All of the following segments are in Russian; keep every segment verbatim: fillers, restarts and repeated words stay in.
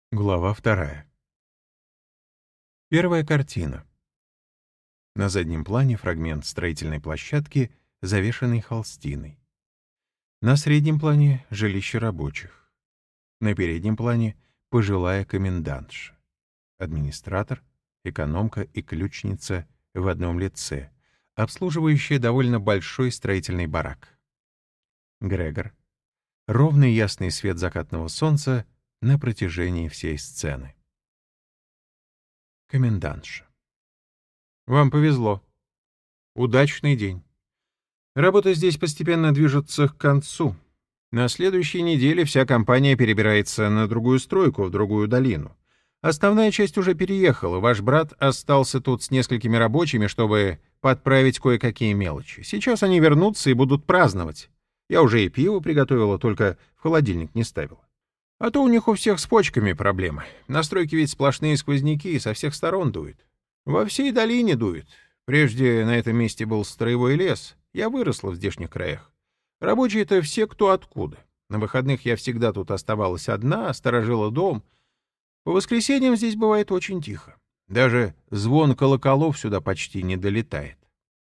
Глава вторая. Первая картина. На заднем плане фрагмент строительной площадки, завешанный холстиной. На среднем плане — жилище рабочих. На переднем плане — пожилая комендантша. Администратор, экономка и ключница в одном лице, обслуживающая довольно большой строительный барак. Грегор. Ровный ясный свет закатного солнца на протяжении всей сцены. Комендантша. Вам повезло. Удачный день. Работа здесь постепенно движется к концу. На следующей неделе вся компания перебирается на другую стройку, в другую долину. Основная часть уже переехала. Ваш брат остался тут с несколькими рабочими, чтобы подправить кое-какие мелочи. Сейчас они вернутся и будут праздновать. Я уже и пиво приготовила, только в холодильник не ставила. А то у них у всех с почками проблемы. На стройке ведь сплошные сквозняки, со всех сторон дует. Во всей долине дует. Прежде на этом месте был строевой лес. Я выросла в здешних краях. Рабочие-то все кто откуда. На выходных я всегда тут оставалась одна, сторожила дом. По воскресеньям здесь бывает очень тихо. Даже звон колоколов сюда почти не долетает.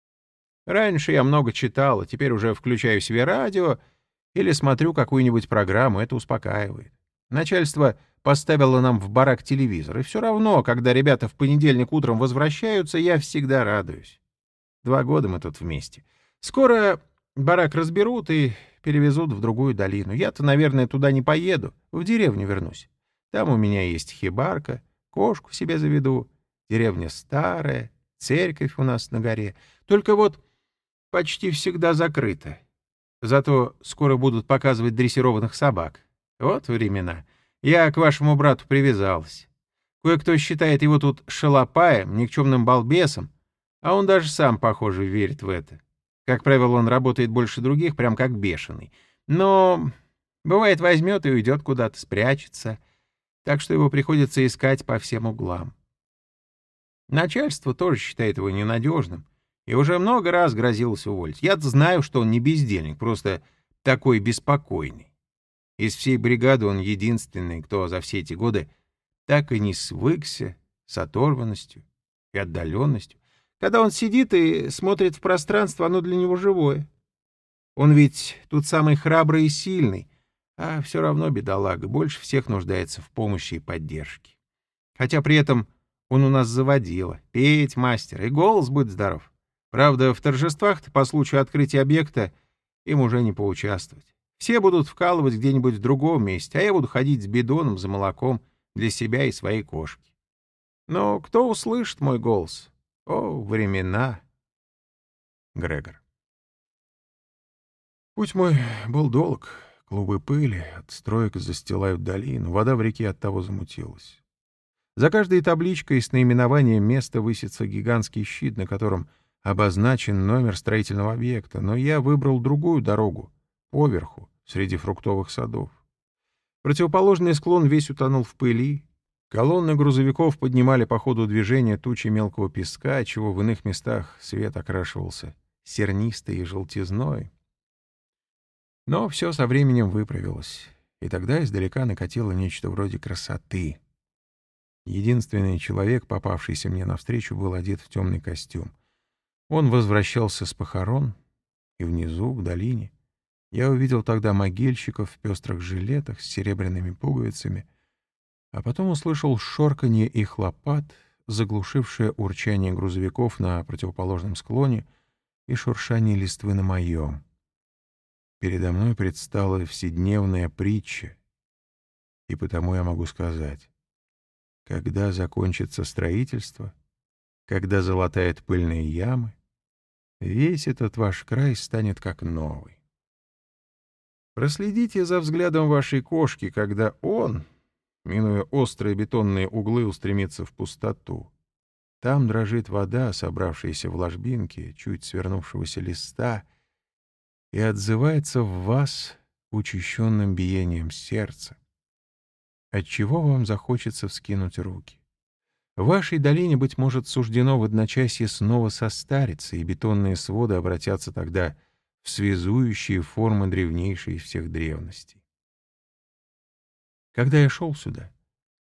Раньше я много читала, теперь уже включаю себе радио или смотрю какую-нибудь программу, это успокаивает. Начальство поставило нам в барак телевизор, и все равно, когда ребята в понедельник утром возвращаются, я всегда радуюсь. Два года мы тут вместе. Скоро барак разберут и перевезут в другую долину. Я-то, наверное, туда не поеду, в деревню вернусь. Там у меня есть хибарка, кошку себе заведу, деревня старая, церковь у нас на горе. Только вот почти всегда закрыта. Зато скоро будут показывать дрессированных собак. Вот времена. Я к вашему брату привязалась. Кое-кто считает его тут шалопаем, никчемным балбесом, а он даже сам, похоже, верит в это. Как правило, он работает больше других, прям как бешеный. Но, бывает, возьмет и уйдет куда-то, спрячется, так что его приходится искать по всем углам. Начальство тоже считает его ненадежным и уже много раз грозилось уволить. Я-то знаю, что он не бездельник, просто такой беспокойный. Из всей бригады он единственный, кто за все эти годы так и не свыкся с оторванностью и отдаленностью. Когда он сидит и смотрит в пространство, оно для него живое. Он ведь тут самый храбрый и сильный, а все равно, бедолага, больше всех нуждается в помощи и поддержке. Хотя при этом он у нас заводила, петь мастер, и голос будет здоров. Правда, в торжествах-то по случаю открытия объекта им уже не поучаствовать. Все будут вкалывать где-нибудь в другом месте, а я буду ходить с бидоном за молоком для себя и своей кошки. Но кто услышит мой голос? О, времена! Грегор. Путь мой был долг. Клубы пыли от строек застилают долину. Вода в реке оттого замутилась. За каждой табличкой с наименованием места высится гигантский щит, на котором обозначен номер строительного объекта. Но я выбрал другую дорогу, поверху, среди фруктовых садов. Противоположный склон весь утонул в пыли. Колонны грузовиков поднимали по ходу движения тучи мелкого песка, отчего в иных местах свет окрашивался сернистой и желтизной. Но все со временем выправилось, и тогда издалека накатило нечто вроде красоты. Единственный человек, попавшийся мне навстречу, был одет в темный костюм. Он возвращался с похорон, и внизу, в долине, я увидел тогда могильщиков в пестрых жилетах с серебряными пуговицами, а потом услышал шорканье их лопат, заглушившее урчание грузовиков на противоположном склоне и шуршание листвы на моем. Передо мной предстала вседневная притча, и потому я могу сказать, когда закончится строительство, когда залатают пыльные ямы, весь этот ваш край станет как новый. Проследите за взглядом вашей кошки, когда он, минуя острые бетонные углы, устремится в пустоту. Там дрожит вода, собравшаяся в ложбинке чуть свернувшегося листа, и отзывается в вас учащенным биением сердца, отчего вам захочется вскинуть руки. В вашей долине, быть может, суждено в одночасье снова состариться, и бетонные своды обратятся тогда в связующие формы древнейшей из всех древностей. Когда я шел сюда,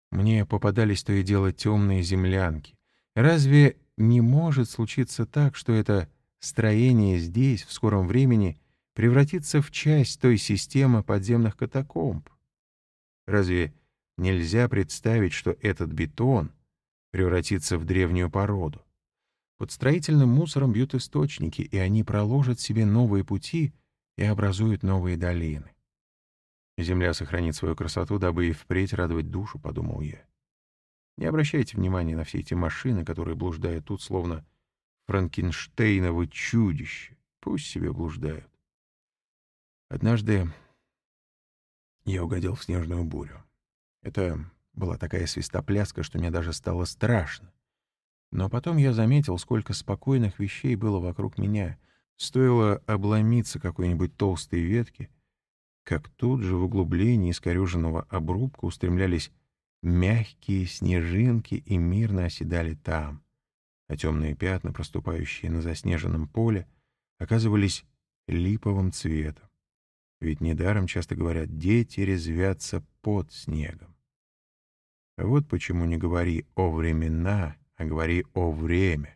Мне попадались то и дело темные землянки. Разве не может случиться так, что это строение здесь в скором времени превратится в часть той системы подземных катакомб? Разве нельзя представить, что этот бетон превратится в древнюю породу? Под строительным мусором бьют источники, и они проложат себе новые пути и образуют новые долины. Земля сохранит свою красоту, дабы и впредь радовать душу, — подумал я. Не обращайте внимания на все эти машины, которые блуждают тут, словно франкенштейново чудище. Пусть себе блуждают. Однажды я угодил в снежную бурю. Это была такая свистопляска, что мне даже стало страшно. Но потом я заметил, сколько спокойных вещей было вокруг меня. Стоило обломиться какой-нибудь толстой ветке, как тут же в углублении искореженного обрубка устремлялись мягкие снежинки и мирно оседали там, а темные пятна, проступающие на заснеженном поле, оказывались липовым цветом. Ведь недаром часто говорят: дети резвятся под снегом. А вот почему не говори о времена, а говори о время.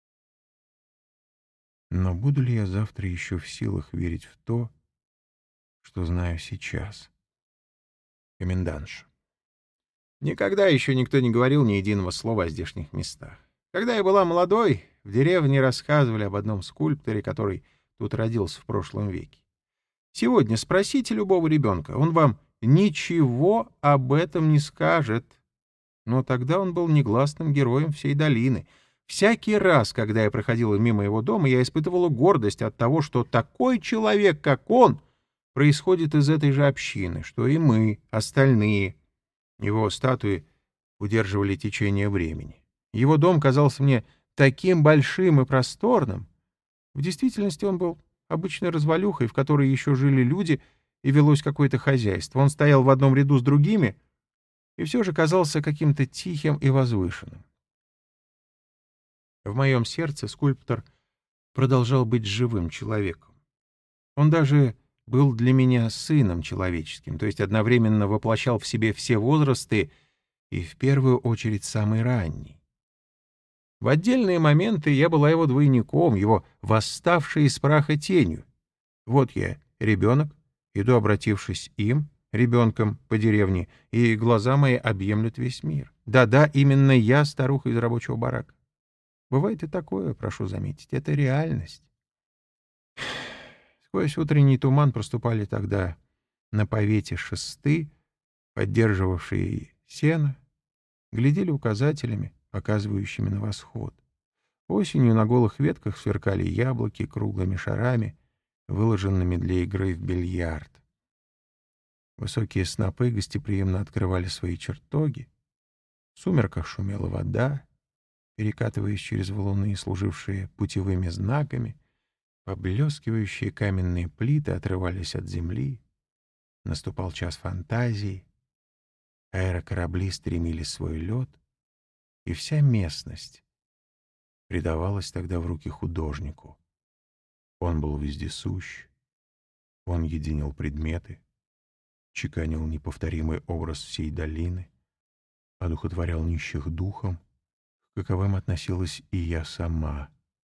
Но буду ли я завтра еще в силах верить в то, что знаю сейчас? Комендантша. Никогда еще никто не говорил ни единого слова о здешних местах. Когда я была молодой, в деревне рассказывали об одном скульпторе, который тут родился в прошлом веке. Сегодня спросите любого ребенка, он вам ничего об этом не скажет. Но тогда он был негласным героем всей долины. Всякий раз, когда я проходила мимо его дома, я испытывала гордость от того, что такой человек, как он, происходит из этой же общины, что и мы, остальные. Его статуи удерживали течение времени. Его дом казался мне таким большим и просторным. В действительности он был обычной развалюхой, в которой еще жили люди и велось какое-то хозяйство. Он стоял в одном ряду с другими и все же казался каким-то тихим и возвышенным. В моем сердце скульптор продолжал быть живым человеком. Он даже был для меня сыном человеческим, то есть одновременно воплощал в себе все возрасты и в первую очередь самый ранний. В отдельные моменты я была его двойником, его восставшей из праха тенью. Вот я, ребенок, иду, обратившись им, ребенком по деревне, и глаза мои объемлют весь мир. Да-да, именно я, старуха из рабочего барака. Бывает и такое, прошу заметить, это реальность. Сквозь утренний туман проступали тогда на повете шесты, поддерживавшие сено, глядели указателями, показывающими на восход. Осенью на голых ветках сверкали яблоки круглыми шарами, выложенными для игры в бильярд. Высокие снопы гостеприимно открывали свои чертоги. В сумерках шумела вода, перекатываясь через валуны, служившие путевыми знаками. Поблескивающие каменные плиты отрывались от земли. Наступал час фантазии. Аэрокорабли стремили свой лед, и вся местность предавалась тогда в руки художнику. Он был вездесущ, он единил предметы, чеканил неповторимый образ всей долины, одухотворял нищих духом, к каковым относилась и я сама.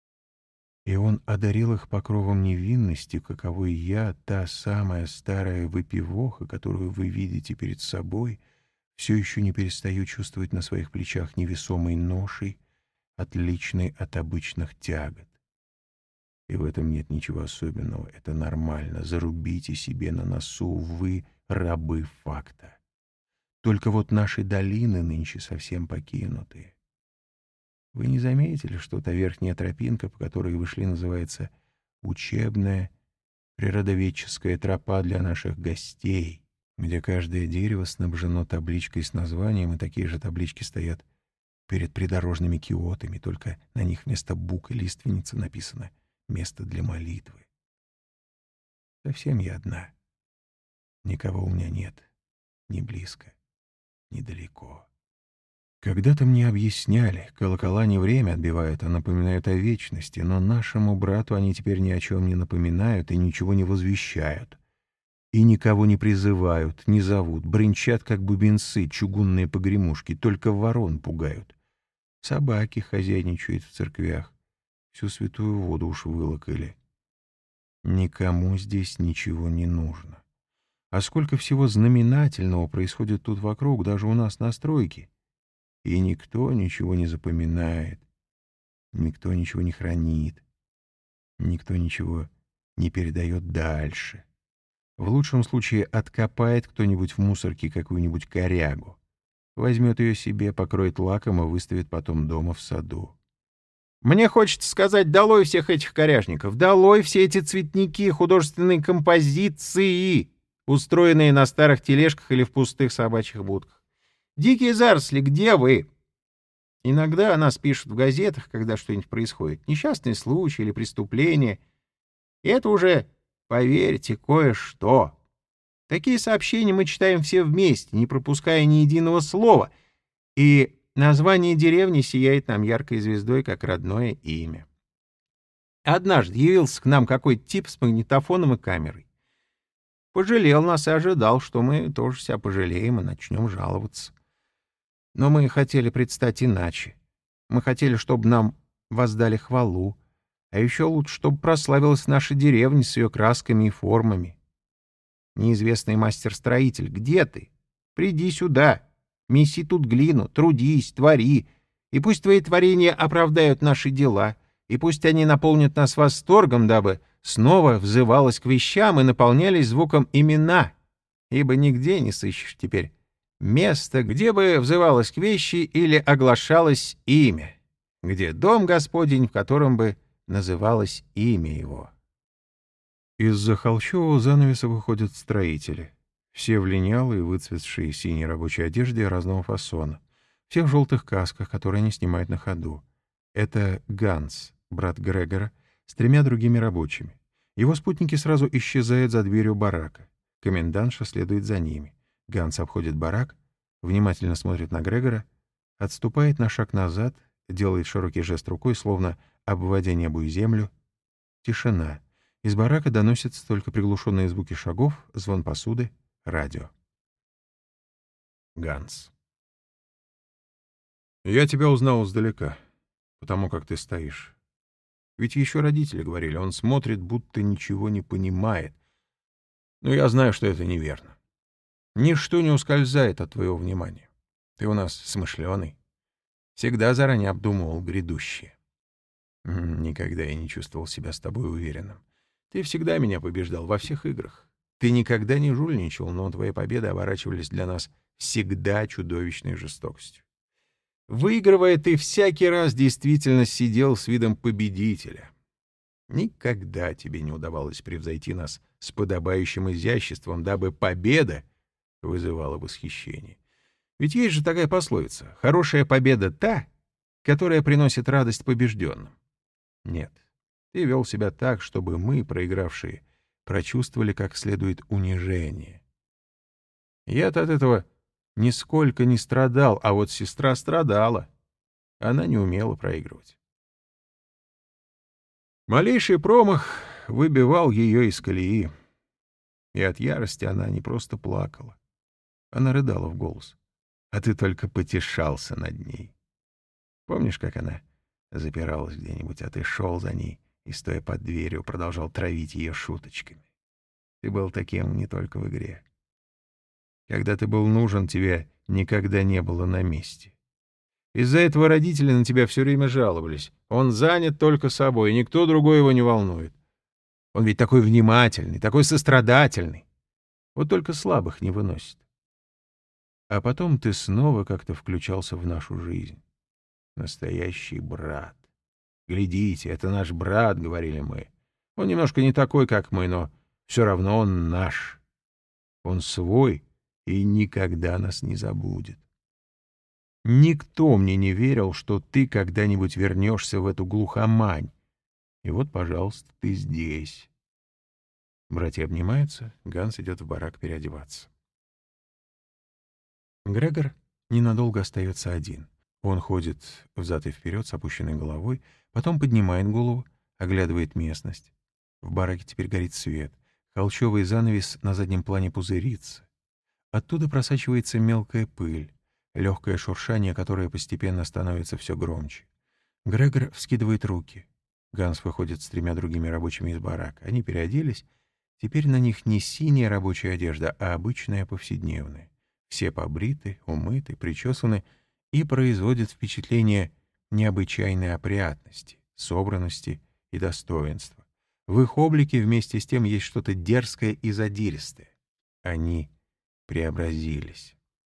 И он одарил их покровом невинности, каковой я, та самая старая выпивоха, которую вы видите перед собой, все еще не перестаю чувствовать на своих плечах невесомой ношей, отличной от обычных тягот. И в этом нет ничего особенного, это нормально. Зарубите себе на носу, вы рабы факта. Только вот наши долины нынче совсем покинутые. Вы не заметили, что та верхняя тропинка, по которой вы шли, называется учебная природоведческая тропа для наших гостей, где каждое дерево снабжено табличкой с названием, и такие же таблички стоят перед придорожными киотами, только на них вместо бук и лиственницы написано «Место для молитвы». Совсем я одна. Никого у меня нет. Ни близко, ни далеко. Когда-то мне объясняли, колокола не время отбивают, а напоминают о вечности, но нашему брату они теперь ни о чем не напоминают и ничего не возвещают. И никого не призывают, не зовут, бренчат, как бубенцы, чугунные погремушки, только ворон пугают. Собаки хозяйничают в церквях, всю святую воду уж вылокали. Никому здесь ничего не нужно. А сколько всего знаменательного происходит тут вокруг, даже у нас на стройке. И никто ничего не запоминает, никто ничего не хранит, никто ничего не передает дальше. В лучшем случае откопает кто-нибудь в мусорке какую-нибудь корягу, возьмет ее себе, покроет лаком и выставит потом дома в саду. Мне хочется сказать, долой всех этих коряжников, долой все эти цветники, художественные композиции, устроенные на старых тележках или в пустых собачьих будках. Дикие заросли, где вы? Иногда о нас пишут в газетах, когда что-нибудь происходит, несчастный случай или преступление. И это уже, поверьте, кое-что. Такие сообщения мы читаем все вместе, не пропуская ни единого слова, и название деревни сияет нам яркой звездой, как родное имя. Однажды явился к нам какой-то тип с магнитофоном и камерой. Пожалел нас и ожидал, что мы тоже себя пожалеем и начнем жаловаться. Но мы хотели предстать иначе. Мы хотели, чтобы нам воздали хвалу, а еще лучше, чтобы прославилась наша деревня с ее красками и формами. Неизвестный мастер-строитель, где ты? Приди сюда, меси тут глину, трудись, твори, и пусть твои творения оправдают наши дела, и пусть они наполнят нас восторгом, дабы снова взывалось к вещам и наполнялись звуком имена, ибо нигде не сыщешь теперь место, где бы взывалось к вещи или оглашалось имя, где дом Господень, в котором бы называлось имя его. Из-за холщового занавеса выходят строители. Все в линялой, выцветшей синей рабочей одежде разного фасона. Все в желтых касках, которые они снимают на ходу. Это Ганс, брат Грегора, с тремя другими рабочими. Его спутники сразу исчезают за дверью барака. Комендантша следует за ними. Ганс обходит барак, внимательно смотрит на Грегора, отступает на шаг назад, делает широкий жест рукой, словно обводя небо и землю. Тишина. Из барака доносятся только приглушенные звуки шагов, звон посуды, радио. Ганс. Я тебя узнал издалека, потому как ты стоишь. Ведь еще родители говорили, он смотрит, будто ничего не понимает. Но я знаю, что это неверно. Ничто не ускользает от твоего внимания. Ты у нас смышленый. Всегда заранее обдумывал грядущее. Никогда я не чувствовал себя с тобой уверенным. Ты всегда меня побеждал во всех играх. Ты никогда не жульничал, но твои победы оборачивались для нас всегда чудовищной жестокостью. Выигрывая, ты всякий раз действительно сидел с видом победителя. Никогда тебе не удавалось превзойти нас с подобающим изяществом, дабы победа вызывала восхищение. Ведь есть же такая пословица: «Хорошая победа та, которая приносит радость побежденным». Нет, ты вел себя так, чтобы мы, проигравшие, прочувствовали как следует унижение. Я-то от этого нисколько не страдал, а вот сестра страдала. Она не умела проигрывать. Малейший промах выбивал ее из колеи. И от ярости она не просто плакала. Она рыдала в голос. А ты только потешался над ней. Помнишь, как она запиралась где-нибудь, а ты шел за ней и, стоя под дверью, продолжал травить ее шуточками? Ты был таким не только в игре. Когда ты был нужен, тебя никогда не было на месте. Из-за этого родители на тебя все время жаловались. Он занят только собой, и никто другой его не волнует. Он ведь такой внимательный, такой сострадательный. Вот только слабых не выносит. А потом ты снова как-то включался в нашу жизнь. Настоящий брат. «Глядите, это наш брат», — говорили мы. «Он немножко не такой, как мы, но все равно он наш. Он свой и никогда нас не забудет». Никто мне не верил, что ты когда-нибудь вернешься в эту глухомань. И вот, пожалуйста, ты здесь. Братья обнимаются, Ганс идет в барак переодеваться. Грегор ненадолго остается один. Он ходит взад и вперед с опущенной головой, потом поднимает голову, оглядывает местность. В бараке теперь горит свет. Холщовый занавес на заднем плане пузырится. Оттуда просачивается мелкая пыль, легкое шуршание, которое постепенно становится все громче. Грегор вскидывает руки. Ганс выходит с тремя другими рабочими из барака. Они переоделись. Теперь на них не синяя рабочая одежда, а обычная повседневная. Все побриты, умыты, причесаны и производят впечатление необычайной опрятности, собранности и достоинства. В их облике вместе с тем есть что-то дерзкое и задиристое. Они преобразились.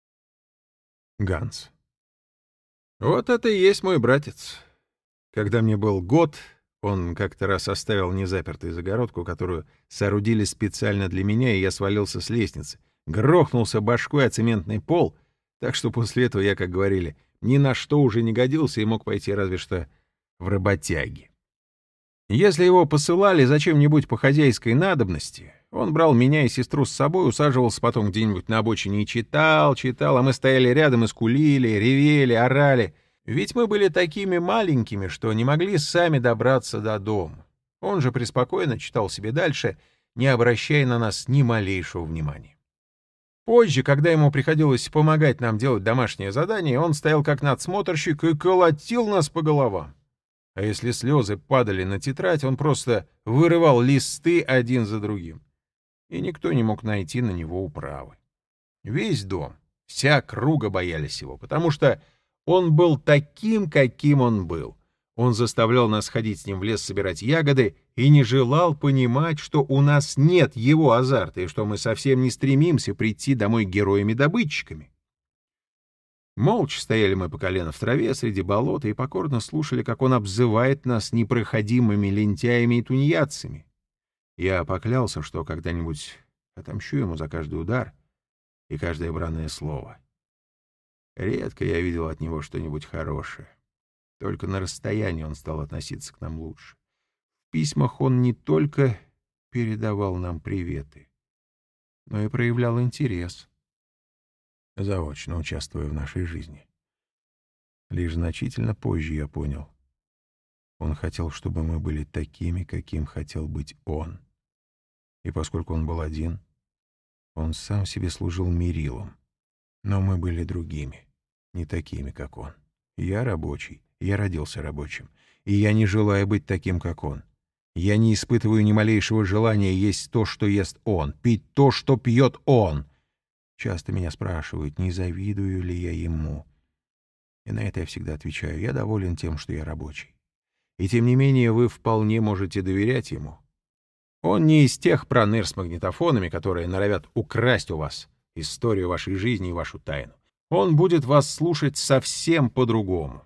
Ганс. Вот это и есть мой братец. Когда мне был год, он как-то раз оставил незапертой загородку, которую соорудили специально для меня, и я свалился с лестницы. Грохнулся башкой о цементный пол, так что после этого я, как говорили, ни на что уже не годился и мог пойти разве что в работяги. Если его посылали зачем-нибудь по хозяйской надобности, он брал меня и сестру с собой, усаживался потом где-нибудь на обочине и читал, читал, а мы стояли рядом и скулили, ревели, орали. Ведь мы были такими маленькими, что не могли сами добраться до дома. Он же преспокойно читал себе дальше, не обращая на нас ни малейшего внимания. Позже, когда ему приходилось помогать нам делать домашнее задание, он стоял как надсмотрщик и колотил нас по головам. А если слезы падали на тетрадь, он просто вырывал листы один за другим. И никто не мог найти на него управы. Весь дом, вся округа боялись его, потому что он был таким, каким он был. Он заставлял нас ходить с ним в лес собирать ягоды и не желал понимать, что у нас нет его азарта и что мы совсем не стремимся прийти домой героями-добытчиками. Молча стояли мы по колено в траве среди болота и покорно слушали, как он обзывает нас непроходимыми лентяями и тунеядцами. Я поклялся, что когда-нибудь отомщу ему за каждый удар и каждое бранное слово. Редко я видел от него что-нибудь хорошее. Только на расстоянии он стал относиться к нам лучше. В письмах он не только передавал нам приветы, но и проявлял интерес, заочно участвуя в нашей жизни. Лишь значительно позже я понял. Он хотел, чтобы мы были такими, каким хотел быть он. И поскольку он был один, он сам себе служил мерилом. Но мы были другими, не такими, как он. Я рабочий, я родился рабочим, и я не желаю быть таким, как он. Я не испытываю ни малейшего желания есть то, что ест он, пить то, что пьет он. Часто меня спрашивают, не завидую ли я ему. И на это я всегда отвечаю, я доволен тем, что я рабочий. И тем не менее вы вполне можете доверять ему. Он не из тех проныр с магнитофонами, которые норовят украсть у вас историю вашей жизни и вашу тайну. Он будет вас слушать совсем по-другому.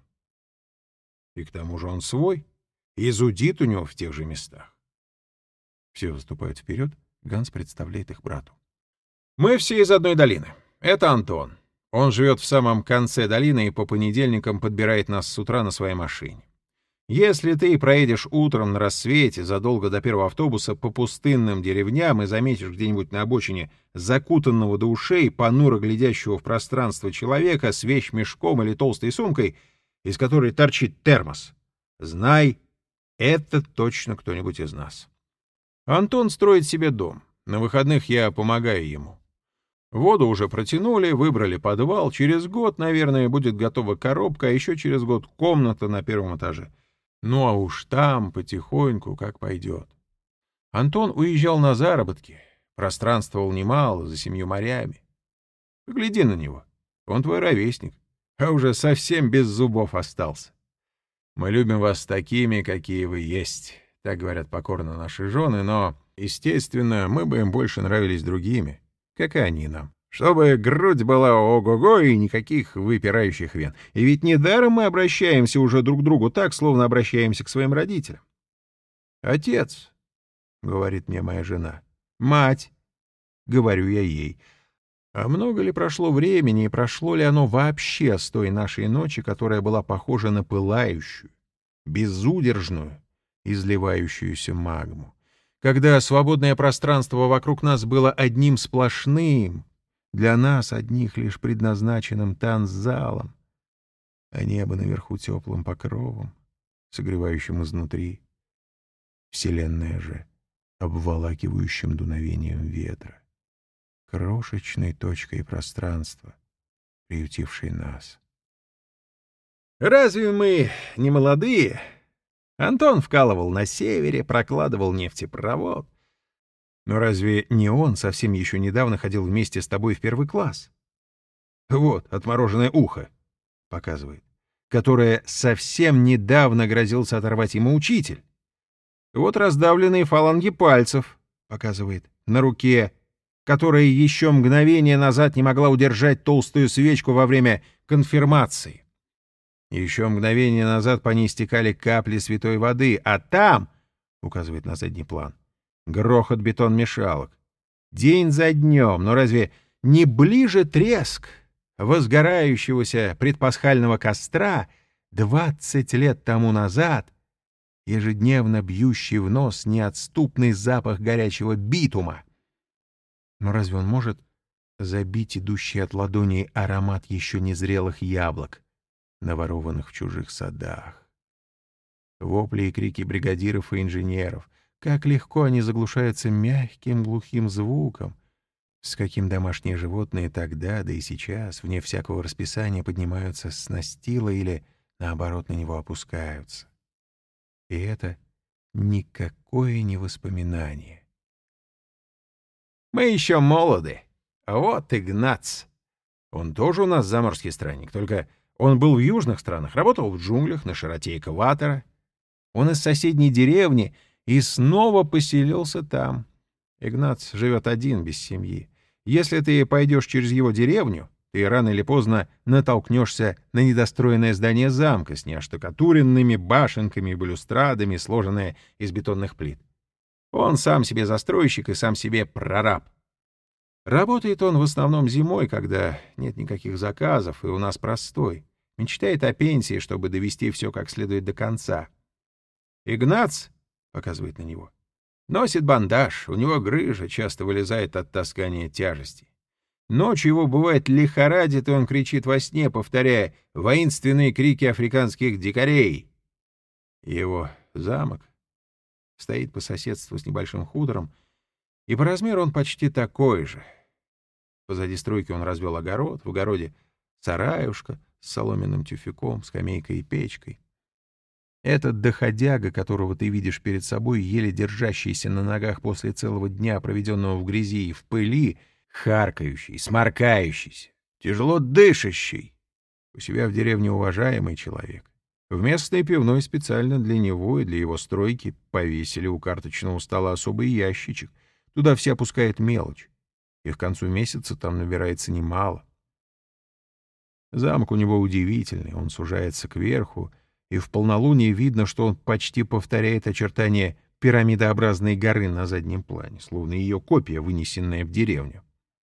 И к тому же он свой, и зудит у него в тех же местах. Все выступают вперед, Ганс представляет их брату. Мы все из одной долины. Это Антон. Он живет в самом конце долины и по понедельникам подбирает нас с утра на своей машине. Если ты проедешь утром на рассвете, задолго до первого автобуса, по пустынным деревням и заметишь где-нибудь на обочине закутанного до ушей, понуро глядящего в пространство человека с вещмешком или толстой сумкой, из которой торчит термос, знай, это точно кто-нибудь из нас. Антон строит себе дом. На выходных я помогаю ему. Воду уже протянули, выбрали подвал. Через год, наверное, будет готова коробка, а еще через год комната на первом этаже. Ну а уж там потихоньку как пойдет. Антон уезжал на заработки, пространствовал немало, за семью морями. Погляди на него, он твой ровесник, а уже совсем без зубов остался. Мы любим вас такими, какие вы есть, так говорят покорно наши жены, но, естественно, мы бы им больше нравились другими, как и они нам. Чтобы грудь была ого-го и никаких выпирающих вен. И ведь недаром мы обращаемся уже друг к другу так, словно обращаемся к своим родителям. «Отец», — говорит мне моя жена, — «мать», — говорю я ей. А много ли прошло времени, и прошло ли оно вообще с той нашей ночи, которая была похожа на пылающую, безудержную, изливающуюся магму, когда свободное пространство вокруг нас было одним сплошным, для нас одних лишь предназначенным танцзалом, а небо наверху теплым покровом, согревающим изнутри. Вселенная же обволакивающим дуновением ветра, крошечной точкой пространства, приютившей нас. Разве мы не молодые? Антон вкалывал на севере, прокладывал нефтепровод. Но разве не он совсем еще недавно ходил вместе с тобой в первый класс? Вот, отмороженное ухо, показывает, которое совсем недавно грозился оторвать ему учитель. Вот раздавленные фаланги пальцев, показывает, на руке, которая еще мгновение назад не могла удержать толстую свечку во время конфирмации. Еще мгновение назад по ней стекали капли святой воды, а там, указывает на задний план, грохот бетон-мешалок. День за днем, но разве не ближе треск возгорающегося предпасхального костра двадцать лет тому назад, ежедневно бьющий в нос неотступный запах горячего битума? Но разве он может забить идущий от ладоней аромат еще незрелых яблок, наворованных в чужих садах? Вопли и крики бригадиров и инженеров, как легко они заглушаются мягким глухим звуком, с каким домашние животные тогда, да и сейчас, вне всякого расписания, поднимаются с настила или, наоборот, на него опускаются. И это никакое не воспоминание. Мы еще молоды. А вот Игнац. Он тоже у нас заморский странник, только он был в южных странах, работал в джунглях на широте экватора. Он из соседней деревни и снова поселился там. Игнац живет один, без семьи. Если ты пойдешь через его деревню, ты рано или поздно натолкнешься на недостроенное здание замка с неоштукатуренными башенками и балюстрадами, сложенное из бетонных плит. Он сам себе застройщик и сам себе прораб. Работает он в основном зимой, когда нет никаких заказов, и у нас простой. Мечтает о пенсии, чтобы довести все как следует до конца. Игнац, показывает на него, носит бандаж, у него грыжа часто вылезает от таскания тяжести. Ночью его, бывает, лихорадит, и он кричит во сне, повторяя воинственные крики африканских дикарей. Его замок стоит по соседству с небольшим хутором, и по размеру он почти такой же. Позади стройки он развел огород, в огороде сараюшка с соломенным тюфяком, скамейкой и печкой. Этот доходяга, которого ты видишь перед собой, еле держащийся на ногах после целого дня, проведенного в грязи и в пыли, харкающий, сморкающийся, тяжело дышащий, у себя в деревне уважаемый человек. В местной пивной специально для него и для его стройки повесили у карточного стола особый ящичек. Туда все опускают мелочь, и к концу месяца там набирается немало. Замок у него удивительный, он сужается кверху, и в полнолуние видно, что он почти повторяет очертания пирамидообразной горы на заднем плане, словно ее копия, вынесенная в деревню.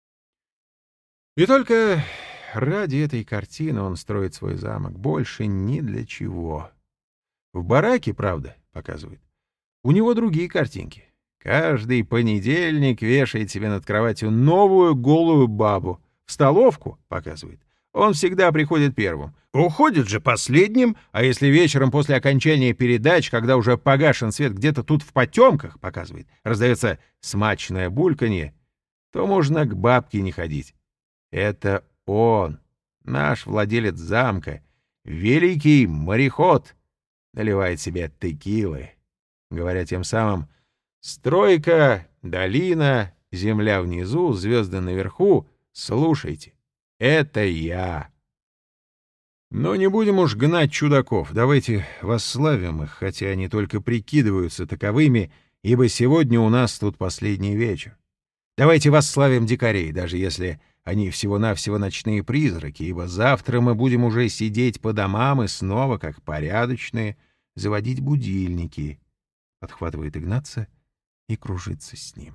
И только ради этой картины он строит свой замок, больше ни для чего. В бараке, правда, показывает, у него другие картинки. Каждый понедельник вешает себе над кроватью новую голую бабу. В столовку, показывает, он всегда приходит первым. Уходит же последним, а если вечером после окончания передач, когда уже погашен свет, где-то тут в потемках, показывает, раздается смачное бульканье, то можно к бабке не ходить. Это он, наш владелец замка, великий мореход, наливает себе текилы, говоря тем самым: стройка, долина, земля внизу, звезды наверху, слушайте, это я. Но не будем уж гнать чудаков, давайте восславим их, хотя они только прикидываются таковыми, ибо сегодня у нас тут последний вечер. Давайте восславим дикарей, даже если они всего-навсего ночные призраки, ибо завтра мы будем уже сидеть по домам и снова, как порядочные, заводить будильники. Подхватывает Игнаца и кружится с ним.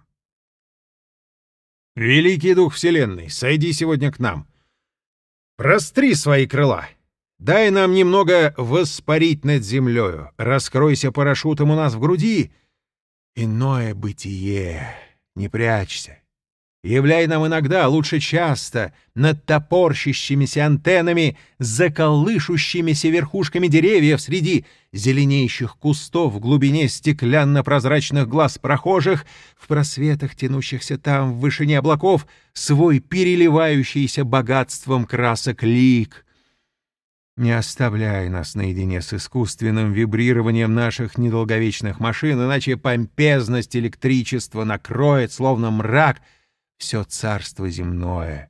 Великий дух вселенной, сойди сегодня к нам. Простри свои крыла. Дай нам немного воспарить над землею. Раскройся парашютом у нас в груди. Иное бытие. Не прячься. Являй нам иногда, лучше часто, над топорщащимися антеннами, заколышущимися верхушками деревьев среди зеленеющих кустов в глубине стеклянно-прозрачных глаз прохожих, в просветах, тянущихся там в вышине облаков, свой переливающийся богатством красок лик. Не оставляй нас наедине с искусственным вибрированием наших недолговечных машин, иначе помпезность электричества накроет, словно мрак, все царство земное.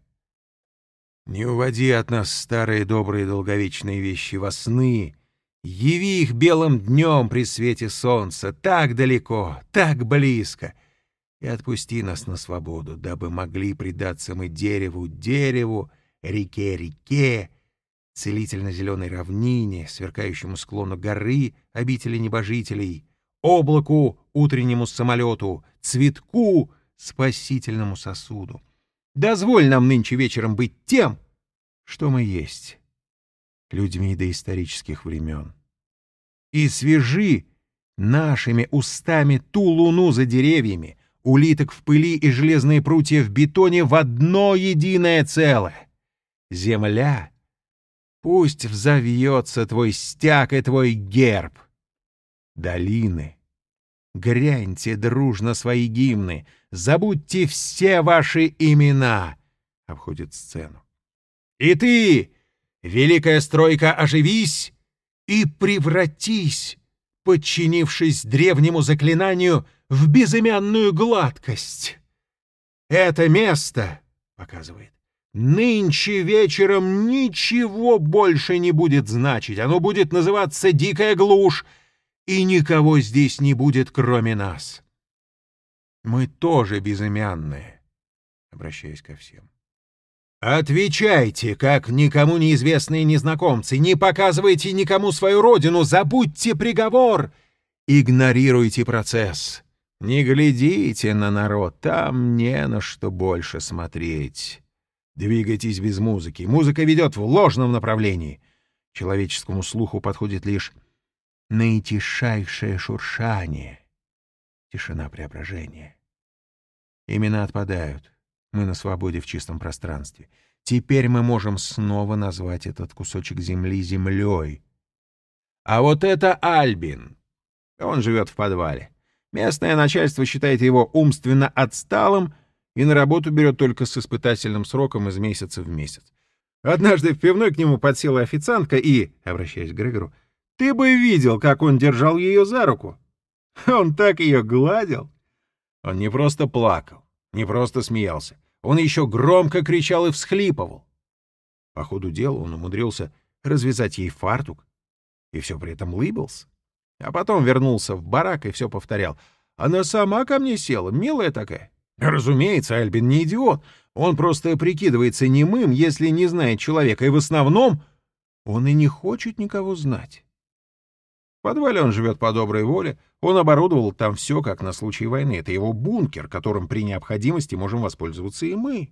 Не уводи от нас старые добрые долговечные вещи во сны, яви их белым днем при свете солнца, так далеко, так близко, и отпусти нас на свободу, дабы могли предаться мы дереву дереву, реке реке, целительно-зеленой равнине, сверкающему склону горы, обители небожителей, облаку, утреннему самолету, цветку, спасительному сосуду. Дозволь нам нынче вечером быть тем, что мы есть, людьми доисторических времен. И свяжи нашими устами ту луну за деревьями, улиток в пыли и железные прутья в бетоне в одно единое целое. Земля, пусть взовьется твой стяг и твой герб. Долины, гряньте дружно свои гимны, забудьте все ваши имена. Обходит сцену. И ты, великая стройка, оживись и превратись, подчинившись древнему заклинанию, в безымянную гладкость. Это место, показывает, нынче вечером ничего больше не будет значить. Оно будет называться «Дикая глушь», и никого здесь не будет, кроме нас. Мы тоже безымянные, обращаясь ко всем. Отвечайте, как никому неизвестные незнакомцы, не показывайте никому свою родину, забудьте приговор, игнорируйте процесс. Не глядите на народ, там не на что больше смотреть. Двигайтесь без музыки. Музыка ведет в ложном направлении. Человеческому слуху подходит лишь наитишайшее шуршание. Тишина преображения. Имена отпадают. Мы на свободе в чистом пространстве. Теперь мы можем снова назвать этот кусочек земли землей. А вот это Альбин. Он живет в подвале. Местное начальство считает его умственно отсталым и на работу берет только с испытательным сроком из месяца в месяц. Однажды в пивной к нему подсела официантка и, обращаясь к Грегору, «Ты бы видел, как он держал ее за руку! Он так ее гладил!» Он не просто плакал, не просто смеялся. Он еще громко кричал и всхлипывал. По ходу дела он умудрился развязать ей фартук и все при этом лыбился. А потом вернулся в барак и все повторял. Она сама ко мне села, милая такая. Разумеется, Альбин не идиот. Он просто прикидывается немым, если не знает человека, и в основном он и не хочет никого знать. В подвале он живет по доброй воле, он оборудовал там все, как на случай войны. Это его бункер, которым при необходимости можем воспользоваться и мы.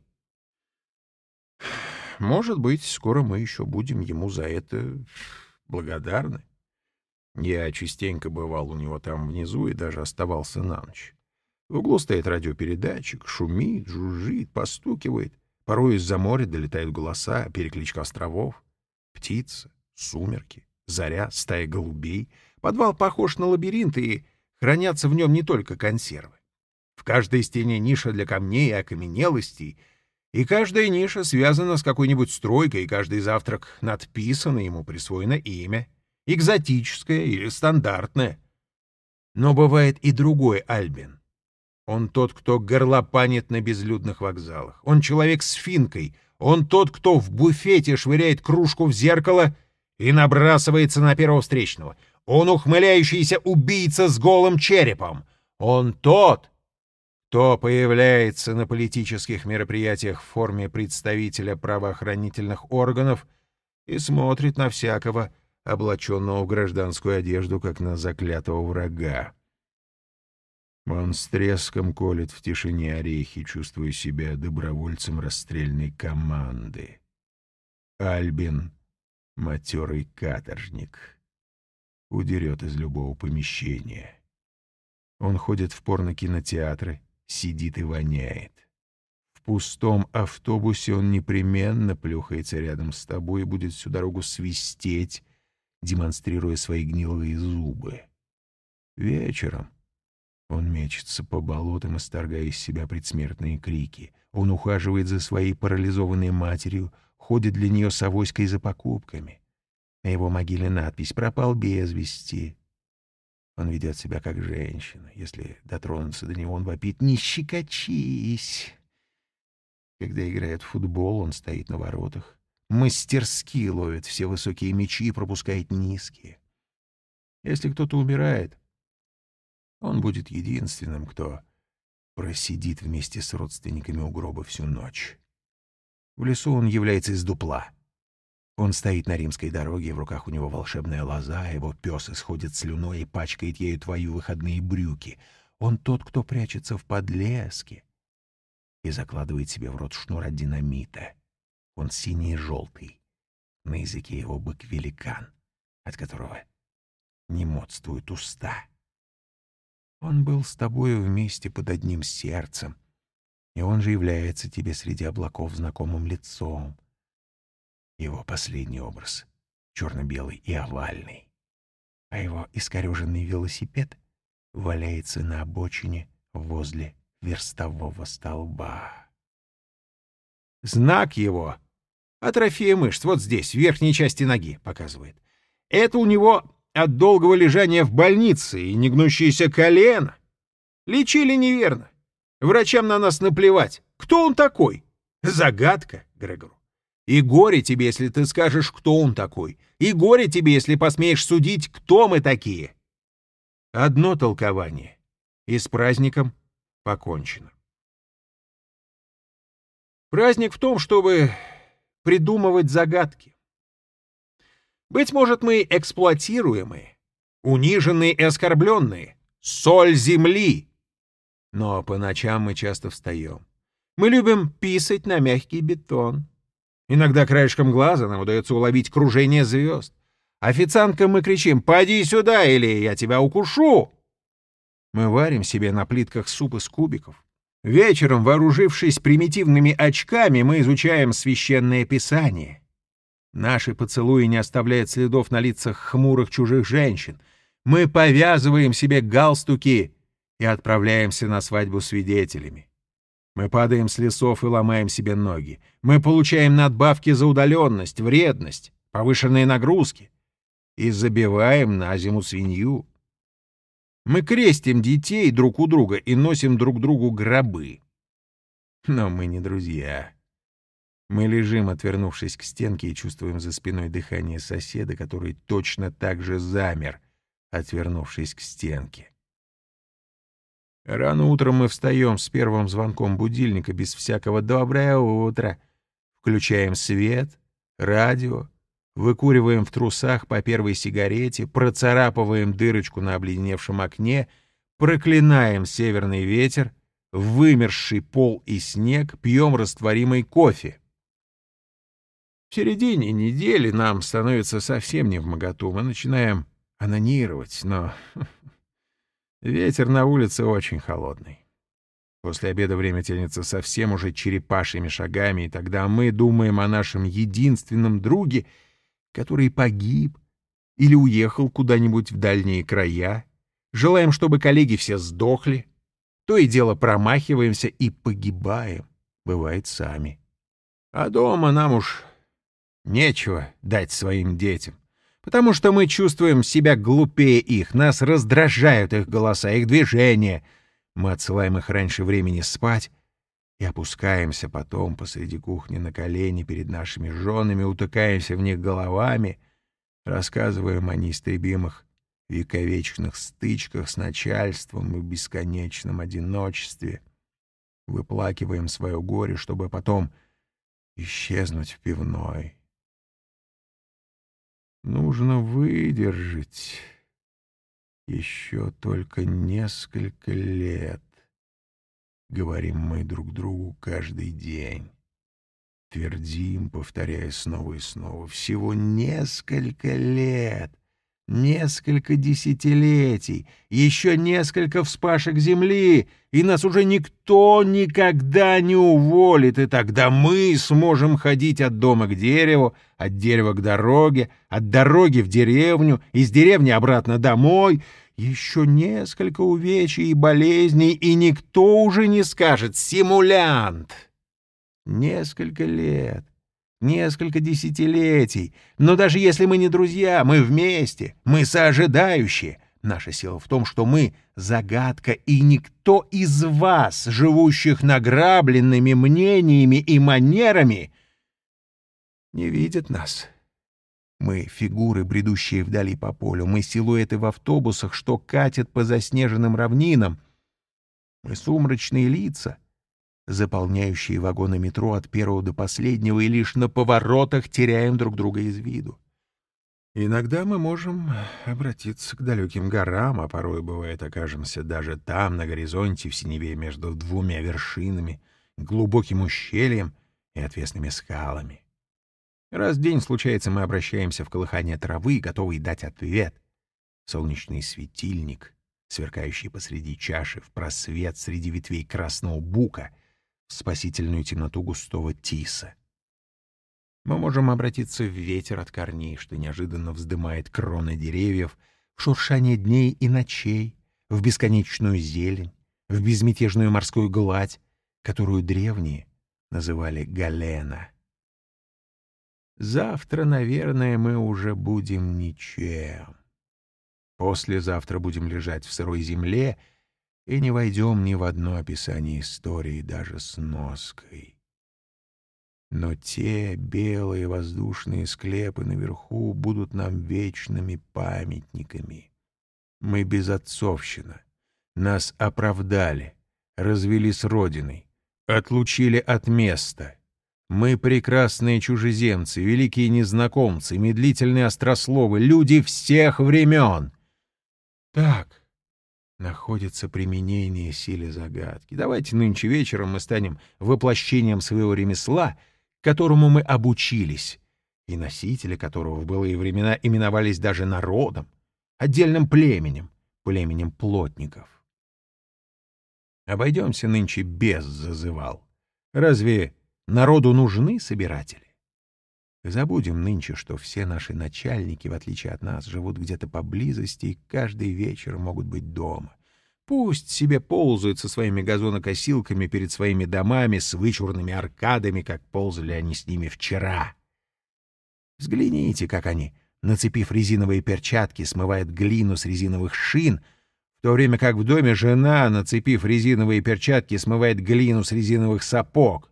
Может быть, скоро мы еще будем ему за это благодарны. Я частенько бывал у него там внизу и даже оставался на ночь. В углу стоит радиопередатчик, шумит, жужжит, постукивает. Порой из-за моря долетают голоса, перекличка островов. Птица, сумерки, заря, стая голубей. Подвал похож на лабиринт, и хранятся в нем не только консервы. В каждой стене ниша для камней и окаменелостей, и каждая ниша связана с какой-нибудь стройкой, и каждый завтрак надписано, ему присвоено имя. Экзотическое или стандартное. Но бывает и другой Альбин. Он тот, кто горлопанит на безлюдных вокзалах. Он человек с финкой. Он тот, кто в буфете швыряет кружку в зеркало и набрасывается на первого встречного. Он ухмыляющийся убийца с голым черепом. Он тот, кто появляется на политических мероприятиях в форме представителя правоохранительных органов и смотрит на всякого, облаченного в гражданскую одежду, как на заклятого врага. Он с треском колет в тишине орехи, чувствуя себя добровольцем расстрельной команды. Альбин — матерый каторжник. Удерет из любого помещения. Он ходит в порно-кинотеатры, сидит и воняет. В пустом автобусе он непременно плюхается рядом с тобой и будет всю дорогу свистеть, демонстрируя свои гнилые зубы. Вечером он мечется по болотам, исторгая из себя предсмертные крики. Он ухаживает за своей парализованной матерью, ходит для нее с авоськой за покупками. На его могиле надпись «Пропал без вести». Он ведет себя как женщина. Если дотронуться до него, он вопит «Не щекочись!». Когда играет в футбол, он стоит на воротах, мастерски ловит все высокие мячи и пропускает низкие. Если кто-то умирает, он будет единственным, кто просидит вместе с родственниками у гроба всю ночь. В лесу он является из дупла. Он стоит на римской дороге, в руках у него волшебная лоза, его пес исходит слюной и пачкает ею твои выходные брюки. Он тот, кто прячется в подлеске и закладывает себе в рот шнур от динамита. Он синий и желтый. На языке его бык-великан, от которого не модствуют уста. Он был с тобою вместе под одним сердцем, и он же является тебе среди облаков знакомым лицом. Его последний образ — черно-белый и овальный, а его искореженный велосипед валяется на обочине возле верстового столба. Знак его — атрофия мышц, вот здесь, в верхней части ноги, показывает. Это у него от долгого лежания в больнице и негнущееся колено. Лечили неверно. Врачам на нас наплевать. Кто он такой? Загадка, Грегору. И горе тебе, если ты скажешь, кто он такой. И горе тебе, если посмеешь судить, кто мы такие. Одно толкование. И с праздником покончено. Праздник в том, чтобы придумывать загадки. Быть может, мы эксплуатируемые, униженные и оскорбленные, соль земли. Но по ночам мы часто встаем. Мы любим писать на мягкий бетон. Иногда краешком глаза нам удается уловить кружение звезд. Официанткам мы кричим «Поди сюда, или я тебя укушу!». Мы варим себе на плитках суп из кубиков. Вечером, вооружившись примитивными очками, мы изучаем священное писание. Наши поцелуи не оставляют следов на лицах хмурых чужих женщин. Мы повязываем себе галстуки и отправляемся на свадьбу свидетелями. Мы падаем с лесов и ломаем себе ноги. Мы получаем надбавки за удаленность, вредность, повышенные нагрузки и забиваем на зиму свинью. Мы крестим детей друг у друга и носим друг другу гробы. Но мы не друзья. Мы лежим, отвернувшись к стенке, и чувствуем за спиной дыхание соседа, который точно так же замер, отвернувшись к стенке. Рано утром мы встаем с первым звонком будильника без всякого «доброе утро», включаем свет, радио, выкуриваем в трусах по первой сигарете, процарапываем дырочку на обледеневшем окне, проклинаем северный ветер, вымерзший пол и снег, пьем растворимый кофе. В середине недели нам становится совсем невмоготу, мы начинаем онанировать, но ветер на улице очень холодный. После обеда время тянется совсем уже черепашьими шагами, и тогда мы думаем о нашем единственном друге, который погиб или уехал куда-нибудь в дальние края. Желаем, чтобы коллеги все сдохли. То и дело промахиваемся и погибаем, бывает, сами. А дома нам уж нечего дать своим детям, потому что мы чувствуем себя глупее их, нас раздражают их голоса, их движения. Мы отсылаем их раньше времени спать и опускаемся потом посреди кухни на колени перед нашими женами, утыкаемся в них головами, рассказываем о неистребимых вековечных стычках с начальством и бесконечном одиночестве, выплакиваем свое горе, чтобы потом исчезнуть в пивной. Нужно выдержать еще только несколько лет, говорим мы друг другу каждый день. Твердим, повторяя снова и снова, всего несколько лет, Несколько десятилетий, еще несколько вспашек земли, и нас уже никто никогда не уволит, и тогда мы сможем ходить от дома к дереву, от дерева к дороге, от дороги в деревню, из деревни обратно домой. Еще несколько увечий и болезней, и никто уже не скажет «симулянт». Несколько лет. Несколько десятилетий. Но даже если мы не друзья, мы вместе, мы соожидающие. Наша сила в том, что мы — загадка, и никто из вас, живущих награбленными мнениями и манерами, не видит нас. Мы — фигуры, бредущие вдали по полю. Мы — силуэты в автобусах, что катят по заснеженным равнинам. Мы — сумрачные лица, заполняющие вагоны метро от первого до последнего, и лишь на поворотах теряем друг друга из виду. Иногда мы можем обратиться к далеким горам, а порой, бывает, окажемся даже там, на горизонте, в синеве между двумя вершинами, глубоким ущельем и отвесными скалами. Раз в день, случается, мы обращаемся в колыхание травы, готовые дать ответ. Солнечный светильник, сверкающий посреди чаши, в просвет среди ветвей красного бука, в спасительную темноту густого тиса. Мы можем обратиться в ветер от корней, что неожиданно вздымает кроны деревьев, в шуршание дней и ночей, в бесконечную зелень, в безмятежную морскую гладь, которую древние называли Галена. Завтра, наверное, мы уже будем ничем. Послезавтра будем лежать в сырой земле и не войдем ни в одно описание истории, даже с ноской. Но те белые воздушные склепы наверху будут нам вечными памятниками. Мы безотцовщина. Нас оправдали, развели с родиной, отлучили от места. Мы прекрасные чужеземцы, великие незнакомцы, медлительные острословы, люди всех времен. Так находится применение силе загадки. Давайте нынче вечером мы станем воплощением своего ремесла, которому мы обучились, и носители которого в былые времена именовались даже народом, отдельным племенем, племенем плотников. Обойдемся нынче без зазывал. Разве народу нужны собиратели? Забудем нынче, что все наши начальники, в отличие от нас, живут где-то поблизости и каждый вечер могут быть дома. Пусть себе ползают со своими газонокосилками перед своими домами с вычурными аркадами, как ползали они с ними вчера. Взгляните, как они, нацепив резиновые перчатки, смывают глину с резиновых шин, в то время как в доме жена, нацепив резиновые перчатки, смывает глину с резиновых сапог.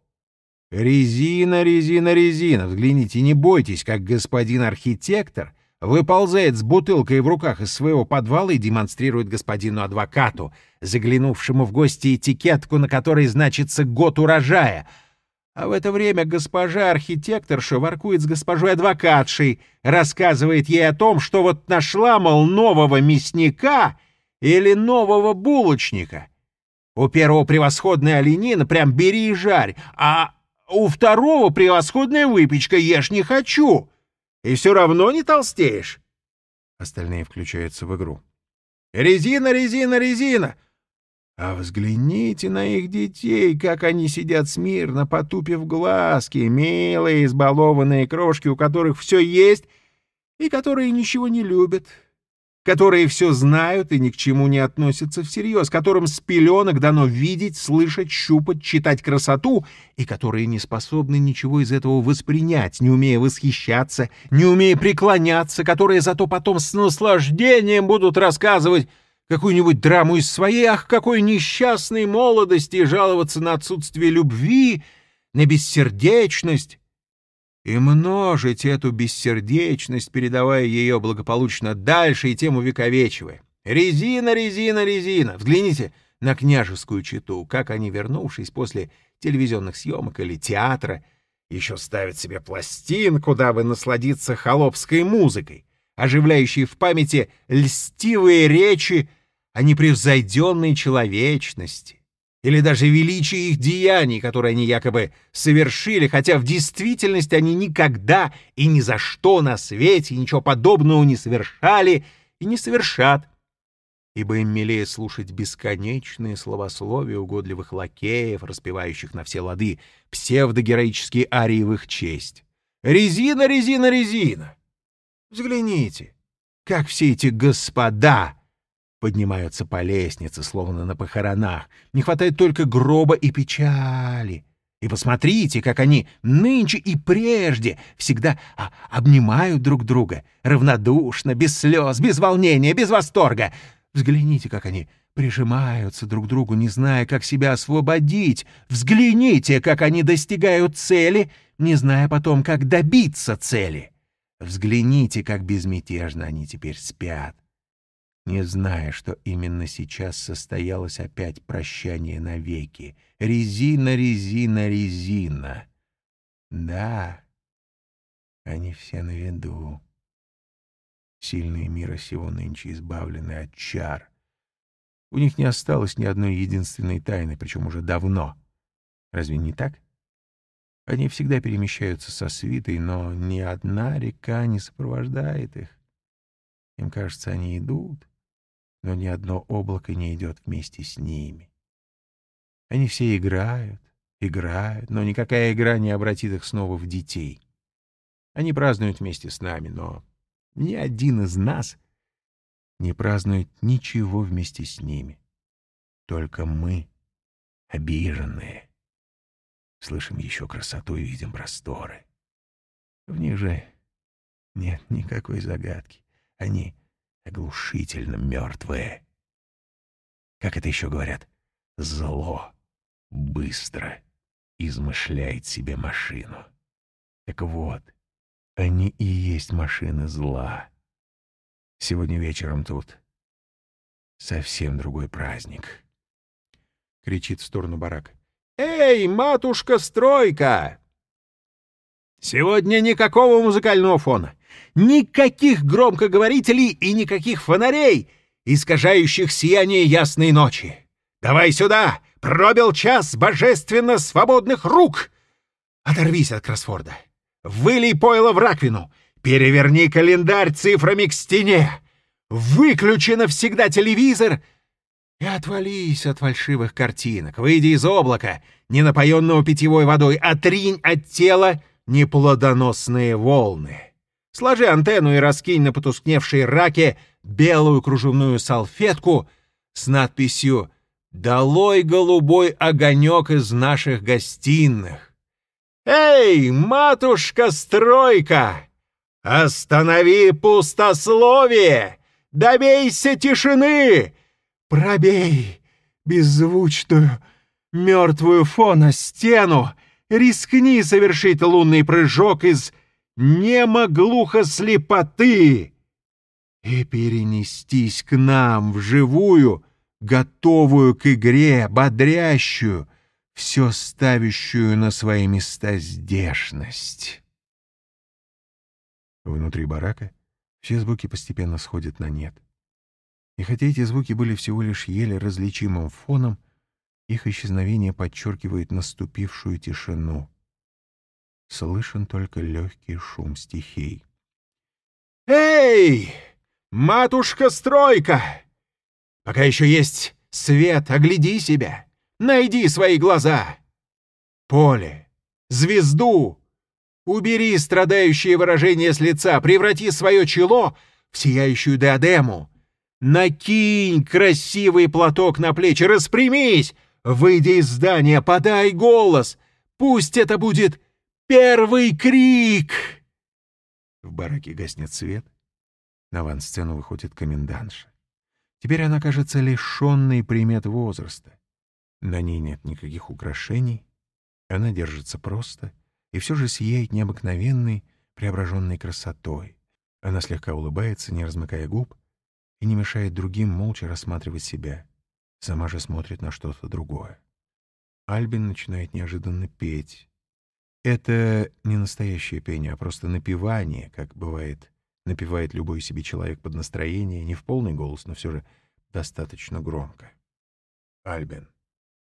Резина, резина, резина. Взгляните, не бойтесь, как господин архитектор выползает с бутылкой в руках из своего подвала и демонстрирует господину адвокату, заглянувшему в гости, этикетку, на которой значится год урожая. А в это время госпожа архитекторша воркует с госпожой адвокатшей, рассказывает ей о том, что вот нашла, мол, нового мясника или нового булочника. У первого превосходная оленина, прям бери и жарь, а у второго превосходная выпечка, ешь не хочу. И все равно не толстеешь. Остальные включаются в игру. Резина, резина, резина. А взгляните на их детей, как они сидят смирно, потупив глазки, милые, избалованные крошки, у которых все есть и которые ничего не любят, которые все знают и ни к чему не относятся всерьез, которым с пеленок дано видеть, слышать, щупать, читать красоту, и которые не способны ничего из этого воспринять, не умея восхищаться, не умея преклоняться, которые зато потом с наслаждением будут рассказывать какую-нибудь драму из своей, ах, какой несчастной молодости, и жаловаться на отсутствие любви, на бессердечность, и множить эту бессердечность, передавая ее благополучно дальше и тем увековечивая. Резина, резина, резина. Взгляните на княжескую чету, как они, вернувшись после телевизионных съемок или театра, еще ставят себе пластинку, дабы насладиться холопской музыкой, оживляющей в памяти льстивые речи о непревзойденной человечности, или даже величие их деяний, которые они якобы совершили, хотя в действительности они никогда и ни за что на свете ничего подобного не совершали и не совершат, ибо им милее слушать бесконечные словословия угодливых лакеев, распевающих на все лады псевдогероические арии в их честь. Резина, резина, резина! Взгляните, как все эти господа поднимаются по лестнице, словно на похоронах. Не хватает только гроба и печали. И посмотрите, как они нынче и прежде всегда а, обнимают друг друга, равнодушно, без слез, без волнения, без восторга. Взгляните, как они прижимаются друг к другу, не зная, как себя освободить. Взгляните, как они достигают цели, не зная потом, как добиться цели. Взгляните, как безмятежно они теперь спят, не зная, что именно сейчас состоялось опять прощание навеки. Резина, резина, резина. Да, они все на виду. Сильные мира сего нынче избавлены от чар. У них не осталось ни одной единственной тайны, причем уже давно. Разве не так? Они всегда перемещаются со свитой, но ни одна река не сопровождает их. Им кажется, они идут, но ни одно облако не идет вместе с ними. Они все играют, играют, но никакая игра не обратит их снова в детей. Они празднуют вместе с нами, но ни один из нас не празднует ничего вместе с ними. Только мы, обиженные, слышим еще красоту и видим просторы. В них же нет никакой загадки. Они оглушительно мертвые. Как это еще говорят? Зло быстро измышляет себе машину. Так вот, они и есть машины зла. Сегодня вечером тут совсем другой праздник. Кричит в сторону барака. «Эй, матушка-стройка! Сегодня никакого музыкального фона, никаких громкоговорителей и никаких фонарей, искажающих сияние ясной ночи. Давай сюда! Пробил час божественно свободных рук! Оторвись от кроссворда, вылей пойло в раковину, переверни календарь цифрами к стене, выключи навсегда телевизор и отвались от фальшивых картинок. Выйди из облака, не напоенного питьевой водой, отринь от тела неплодоносные волны. Сложи антенну и раскинь на потускневшей раке белую кружевную салфетку с надписью «Долой голубой огонек из наших гостиных». «Эй, матушка-стройка! Останови пустословие! Добейся тишины! Пробей беззвучную мертвую фона стену! Рискни совершить лунный прыжок из немо-глухо-слепоты и перенестись к нам в живую, готовую к игре, бодрящую, все ставящую на свои места здешность». Внутри барака все звуки постепенно сходят на нет. И хотя эти звуки были всего лишь еле различимым фоном, их исчезновение подчеркивает наступившую тишину. Слышен только легкий шум стихий. «Эй, матушка-стройка! Пока еще есть свет, огляди себя, найди свои глаза. Поле, звезду, убери страдающее выражение с лица, преврати свое чело в сияющую диадему. Накинь красивый платок на плечи, распрямись, выйди из здания, подай голос. Пусть это будет первый крик!» В бараке гаснет свет. На авансцену выходит комендантша. Теперь она кажется лишенной примет возраста. На ней нет никаких украшений. Она держится просто и все же сияет необыкновенной, преображенной красотой. Она слегка улыбается, не размыкая губ, и не мешает другим молча рассматривать себя. Сама же смотрит на что-то другое. Альбин начинает неожиданно петь. Это не настоящее пение, а просто напевание, как бывает, напевает любой себе человек под настроение, не в полный голос, но все же достаточно громко. Альбин.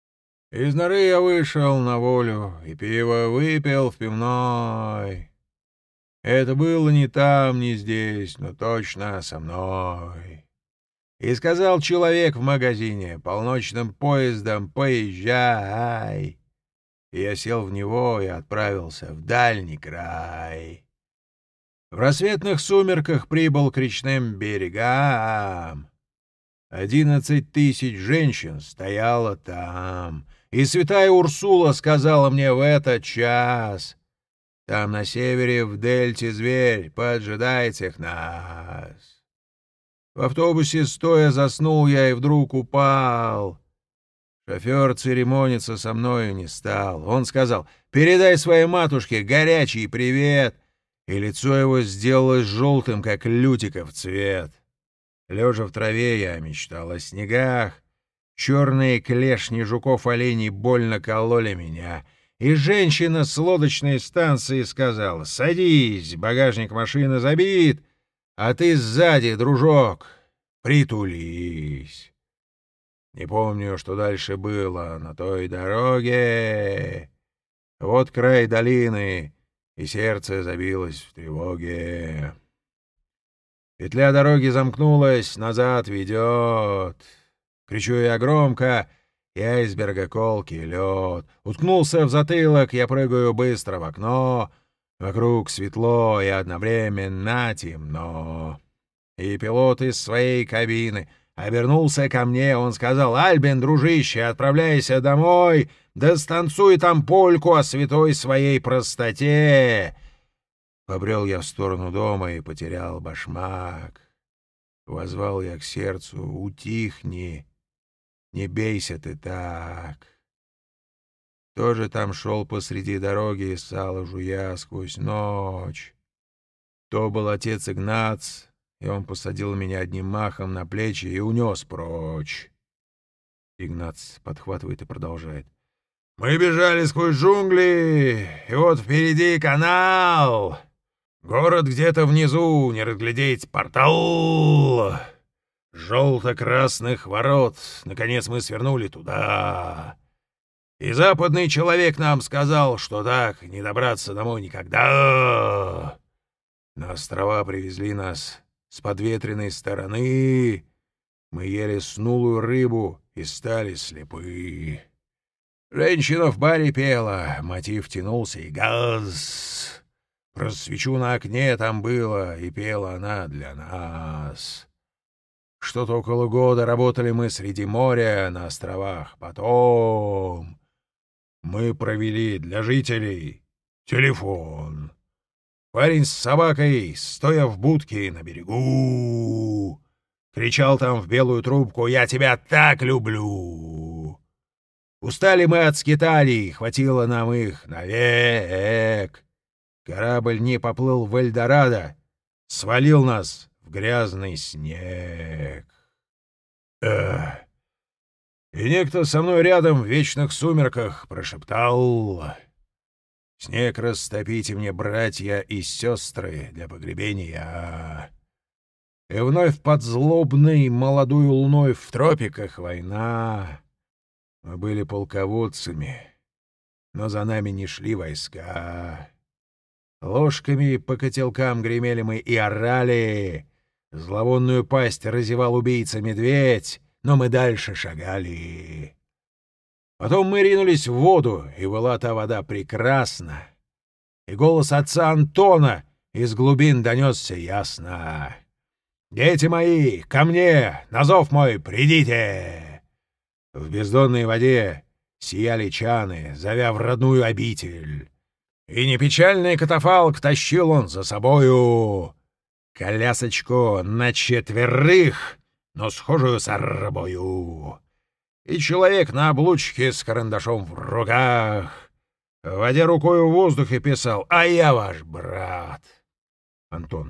Из норы я вышел на волю и пиво выпил в пивной. Это было не там, не здесь, но точно со мной. И сказал человек в магазине: полночным поездом поезжай. И я сел в него и отправился в дальний край. В рассветных сумерках прибыл к речным берегам. Одиннадцать тысяч женщин стояло там, и святая Урсула сказала мне в этот час: там на севере в дельте зверь поджидает всех нас. В автобусе стоя заснул я и вдруг упал. Шофер церемониться со мною не стал. Он сказал: передай своей матушке горячий привет, и лицо его сделалось желтым, как лютиков цвет. Лежа в траве, я мечтал о снегах. Черные клешни жуков-оленей больно кололи меня. И женщина с лодочной станции сказала: садись, багажник машины забит, а ты сзади, дружок, притулись. Не помню, что дальше было на той дороге. Вот край долины, и сердце забилось в тревоге. Петля дороги замкнулась, назад ведет. Кричу я громко, и айсберга колкий лед. Уткнулся в затылок, я прыгаю быстро в окно. Вокруг светло и одновременно темно. И пилот из своей кабины обернулся ко мне. Он сказал: Альбин, дружище, отправляйся домой, да станцуй там польку о святой своей простоте. Побрел я в сторону дома и потерял башмак. Воззвал я к сердцу: утихни, не бейся ты так. Тоже там шел посреди дороги и сало жуя сквозь ночь. То был отец Игнац, и он посадил меня одним махом на плечи и унес прочь. Игнац подхватывает и продолжает. Мы бежали сквозь джунгли, и вот впереди канал. Город где-то внизу, не разглядеть портал. Желто-красных ворот. Наконец мы свернули туда. И западный человек нам сказал, что так не добраться домой никогда. На острова привезли нас с подветренной стороны. Мы ели снулую рыбу и стали слепы. Женщина в баре пела, мотив тянулся и газ. Про свечу на окне там было, и пела она для нас. Что-то около года работали мы среди моря на островах. Потом мы провели для жителей телефон. Парень с собакой, стоя в будке на берегу, кричал там в белую трубку: «Я тебя так люблю!» Устали мы от скитаний, хватило нам их навек. Корабль не поплыл в Эльдорадо, свалил нас в грязный снег. Эх. И некто со мной рядом в вечных сумерках прошептал: «Снег растопите мне, братья и сестры, для погребения». И вновь под злобной молодой луной в тропиках война. Мы были полководцами, но за нами не шли войска. Ложками по котелкам гремели мы и орали. Зловонную пасть разевал убийца-медведь, но мы дальше шагали. Потом мы ринулись в воду, и была та вода прекрасна. И голос отца Антона из глубин донесся ясно: «Дети мои, ко мне, на зов мой придите!» В бездонной воде сияли чаны, зовя в родную обитель. И непечальный катафалк тащил он за собою колясочку на четверых, но схожую с арбою. И человек на облучке с карандашом в руках, водя рукой в воздухе, писал: «А я ваш брат». Антон.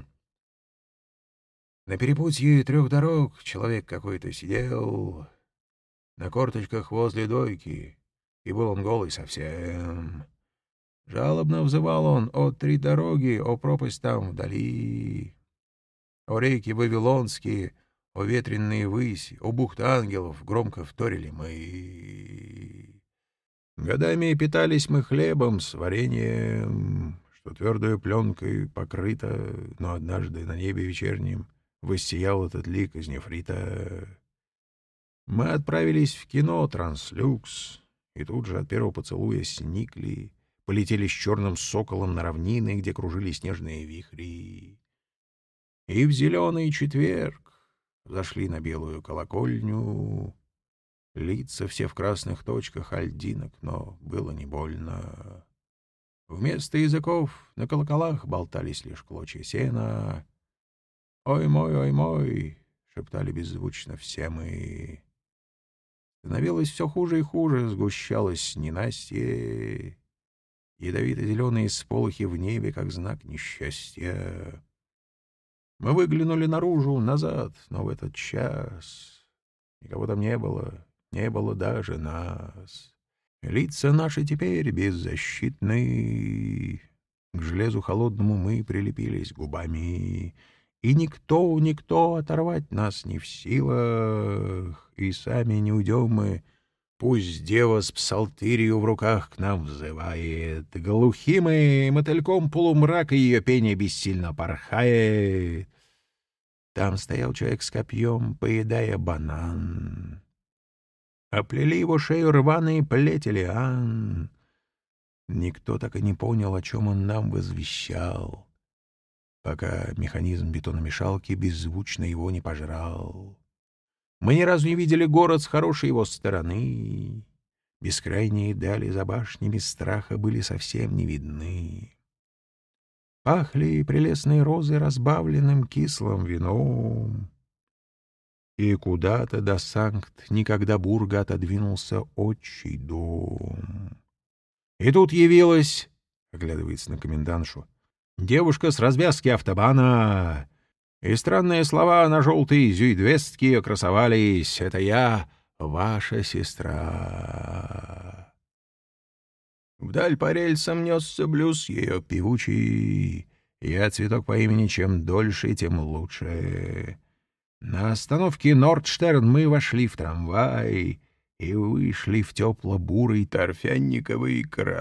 На перепутье трех дорог человек какой-то сидел на корточках возле дойки, и был он голый совсем. Жалобно взывал он: «О три дороги, о пропасть там вдали, о реки вавилонские, о ветренные выси, о бухты ангелов», громко вторили мы. Годами питались мы хлебом с вареньем, что твердой пленкой покрыто, но однажды на небе вечернем воссиял этот лик из нефрита. Мы отправились в кино «Транслюкс», и тут же от первого поцелуя сникли, полетели с черным соколом на равнины, где кружили снежные вихри. И в зеленый четверг зашли на белую колокольню, лица все в красных точках альдинок, но было не больно. Вместо языков на колоколах болтались лишь клочья сена. «Ой мой, ой мой!» — шептали беззвучно все мы. Становилось все хуже и хуже, сгущалось ненастье, ядовито-зеленые сполохи в небе, как знак несчастья. Мы выглянули наружу, назад, но в этот час никого там не было, не было даже нас. Лица наши теперь беззащитны, к железу холодному мы прилепились губами, и никто, никто оторвать нас не в силах, и сами не уйдем мы. Пусть дева с псалтырью в руках к нам взывает, глухим и мотыльком полумрака ее пение бессильно порхает. Там стоял человек с копьем, поедая банан. Оплели его шею рваные плети лиан. Никто так и не понял, о чем он нам возвещал, пока механизм бетономешалки беззвучно его не пожрал. Мы ни разу не видели город с хорошей его стороны. Бескрайние дали за башнями страха были совсем не видны. Пахли прелестные розы разбавленным кислым вином. И куда-то до Санкт-Никогда-Бурга отодвинулся отчий дом. И тут явилась, оглядывается на комендантшу, девушка с развязки автобана, и странные слова на желтой зюйдвестке красовались: «Это я, ваша сестра». Вдаль по рельсам несся блюз ее певучий, я цветок по имени чем дольше, тем лучше. На остановке Нордштерн мы вошли в трамвай и вышли в тепло-бурый торфянниковый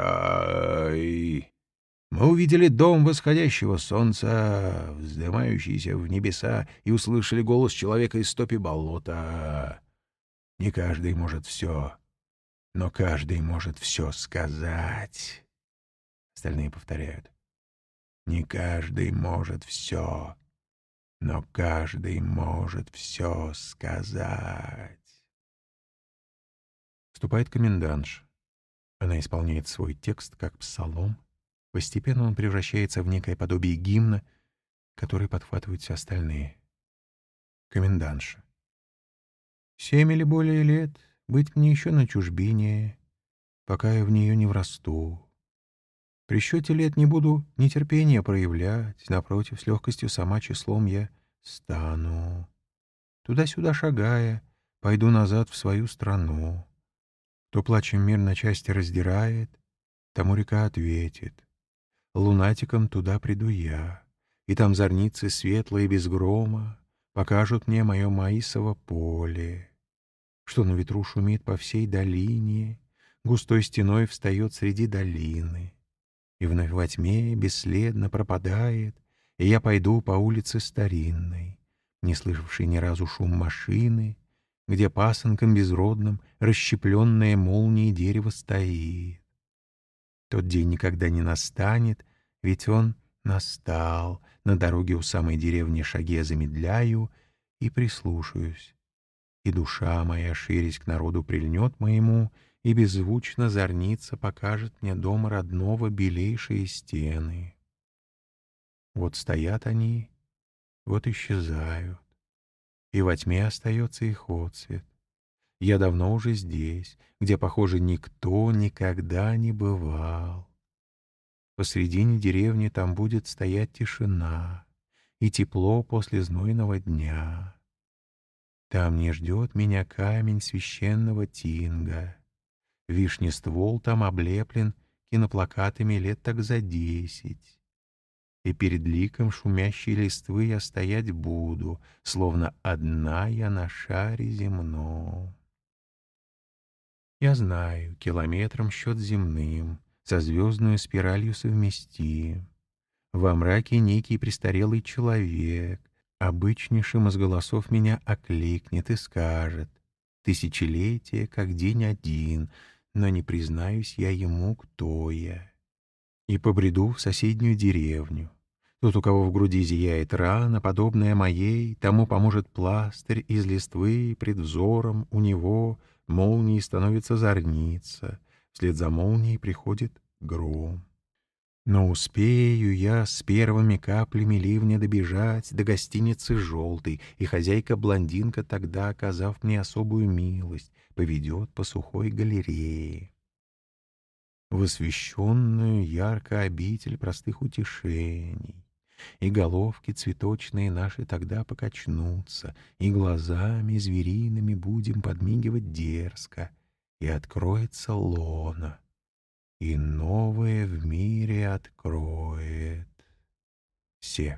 край. Мы увидели дом восходящего солнца, вздымающийся в небеса, и услышали голос человека из топи болота. Не каждый может все, но каждый может все сказать. Остальные повторяют. Не каждый может все, но каждый может все сказать. Вступает комендантша. Она исполняет свой текст как псалом. Постепенно он превращается в некое подобие гимна, который подхватывают все остальные. Комендантша. Семь или более лет быть мне еще на чужбине, пока я в нее не врасту. При счете лет не буду нетерпения проявлять, напротив, с легкостью сама числом я стану. Туда-сюда шагая, пойду назад в свою страну. Кто плачем мир на части раздирает, тому река ответит. Лунатиком туда приду я, и там зорницы светлые без грома покажут мне мое маисово поле, что на ветру шумит по всей долине, густой стеной встает среди долины, и вновь во тьме бесследно пропадает, и я пойду по улице старинной, не слышавшей ни разу шум машины, где пасынком безродным расщепленное молнией дерево стоит. Тот день никогда не настанет, ведь он настал. На дороге у самой деревни шаги замедляю и прислушаюсь. И душа моя, ширясь к народу, прильнет моему, и беззвучно зорница покажет мне дома родного белейшие стены. Вот стоят они, вот исчезают, и во тьме остается их отцвет. Я давно уже здесь, где, похоже, никто никогда не бывал. Посредине деревни там будет стоять тишина и тепло после знойного дня. Там не ждет меня камень священного Тинга. Вишнествол там облеплен киноплакатами лет так за десять. И перед ликом шумящей листвы я стоять буду, словно одна я на шаре земном. Я знаю, километром счет земным, со звездную спиралью совместим. Во мраке некий престарелый человек обычнейшим из голосов меня окликнет и скажет: «Тысячелетие, как день один», но не признаюсь я ему, кто я. И побреду в соседнюю деревню. Тот, у кого в груди зияет рана, подобная моей, тому поможет пластырь из листвы, пред взором у него молнией становится зорница, вслед за молнией приходит гром. Но успею я с первыми каплями ливня добежать до гостиницы «Желтой», и хозяйка-блондинка тогда, оказав мне особую милость, поведет по сухой галерее в освещенную ярко обитель простых утешений. И головки цветочные наши тогда покачнутся, и глазами звериными будем подмигивать дерзко, и откроется лона, и новое в мире откроет все.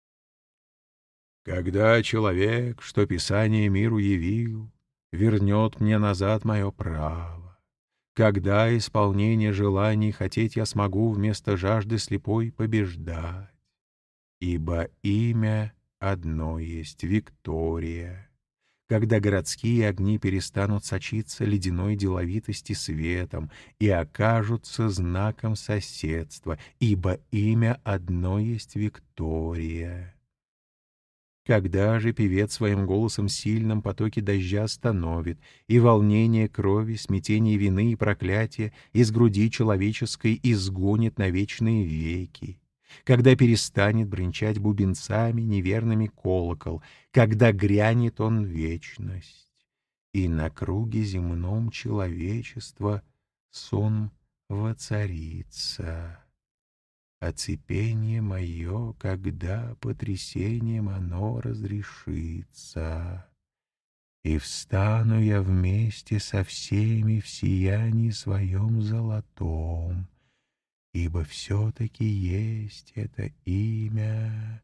Когда человек, что Писание миру явил, вернет мне назад мое право, когда исполнение желаний хотеть я смогу вместо жажды слепой побеждать, ибо имя одно есть — Виктория. Когда городские огни перестанут сочиться ледяной деловитости светом и окажутся знаком соседства, ибо имя одно есть — Виктория. Когда же певец своим голосом сильным потоки дождя остановит, и волнение крови, смятение вины и проклятия из груди человеческой изгонит на вечные веки, когда перестанет бренчать бубенцами неверными колокол, когда грянет он вечность, и на круге земном человечества сон воцарится. Оцепенье мое, когда потрясением оно разрешится, и встану я вместе со всеми в сиянии своем золотом, ибо все-таки есть это имя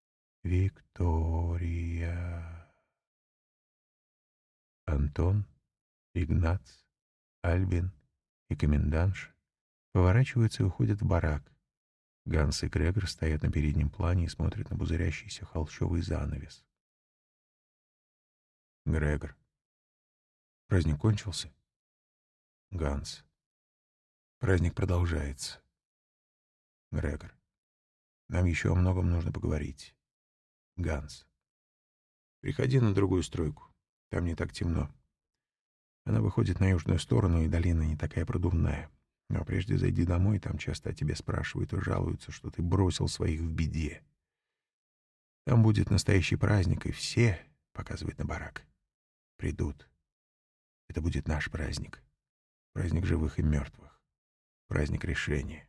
Виктория. Антон, Игнац, Альбин и комендантша поворачиваются и уходят в барак. Ганс и Грегор стоят на переднем плане и смотрят на пузырящийся холщовый занавес. Грегор. Праздник кончился? Ганс. Праздник продолжается. Грегор. Нам еще о многом нужно поговорить. Ганс. Приходи на другую стройку. Там не так темно. Она выходит на южную сторону, и долина не такая продувная. Но прежде зайди домой, там часто о тебе спрашивают и жалуются, что ты бросил своих в беде. Там будет настоящий праздник, и все, показывает на барак, придут. Это будет наш праздник. Праздник живых и мертвых. Праздник решения.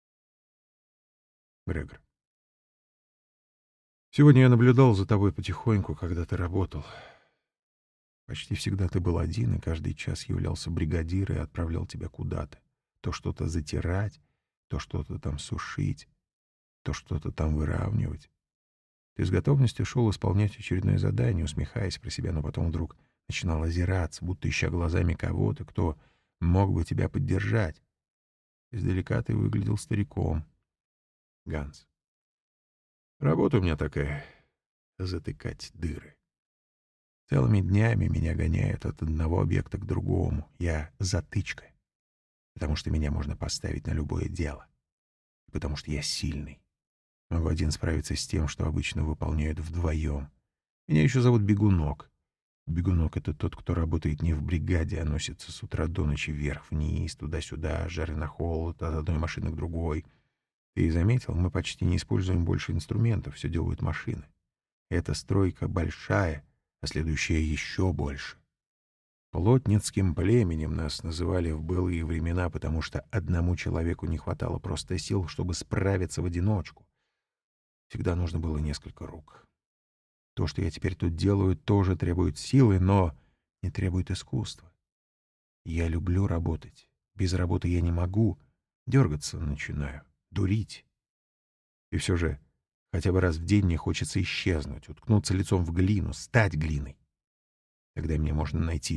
Грегор. Сегодня я наблюдал за тобой потихоньку, когда ты работал. Почти всегда ты был один, и каждый час являлся бригадир и отправлял тебя куда-то. То что-то затирать, то что-то там сушить, то что-то там выравнивать. Ты с готовностью шел исполнять очередное задание, усмехаясь про себя, но потом вдруг начинал озираться, будто ища глазами кого-то, кто мог бы тебя поддержать. Издалека ты выглядел стариком. Ганс. Работа у меня такая — затыкать дыры. Целыми днями меня гоняют от одного объекта к другому. Я затычка. Потому что меня можно поставить на любое дело. Потому что я сильный. Могу один справиться с тем, что обычно выполняют вдвоем. Меня еще зовут Бегунок. Бегунок — это тот, кто работает не в бригаде, а носится с утра до ночи вверх-вниз, туда-сюда, жары на холод, от одной машины к другой. Ты заметил, мы почти не используем больше инструментов, все делают машины. Эта стройка большая, а следующая еще больше. Плотницким племенем нас называли в былые времена, потому что одному человеку не хватало просто сил, чтобы справиться в одиночку. Всегда нужно было несколько рук. То, что я теперь тут делаю, тоже требует силы, но не требует искусства. Я люблю работать. Без работы я не могу. Дергаться начинаю, дурить. И все же хотя бы раз в день мне хочется исчезнуть, уткнуться лицом в глину, стать глиной. Тогда мне можно найти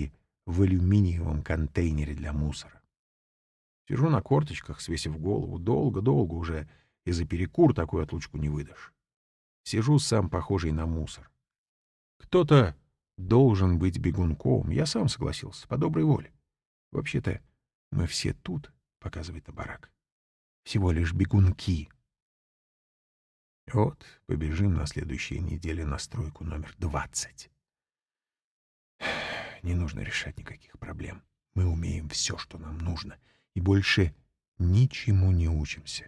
в алюминиевом контейнере для мусора. Сижу на корточках, свесив голову. Долго-долго уже и за перекур такую отлучку не выдашь. Сижу сам похожий на мусор. Кто-то должен быть бегунком. Я сам согласился, по доброй воле. Вообще-то мы все тут, показывает на барак. Всего лишь бегунки. Вот, побежим на следующей неделе на стройку номер двадцать. Не нужно решать никаких проблем. Мы умеем все, что нам нужно, и больше ничему не учимся.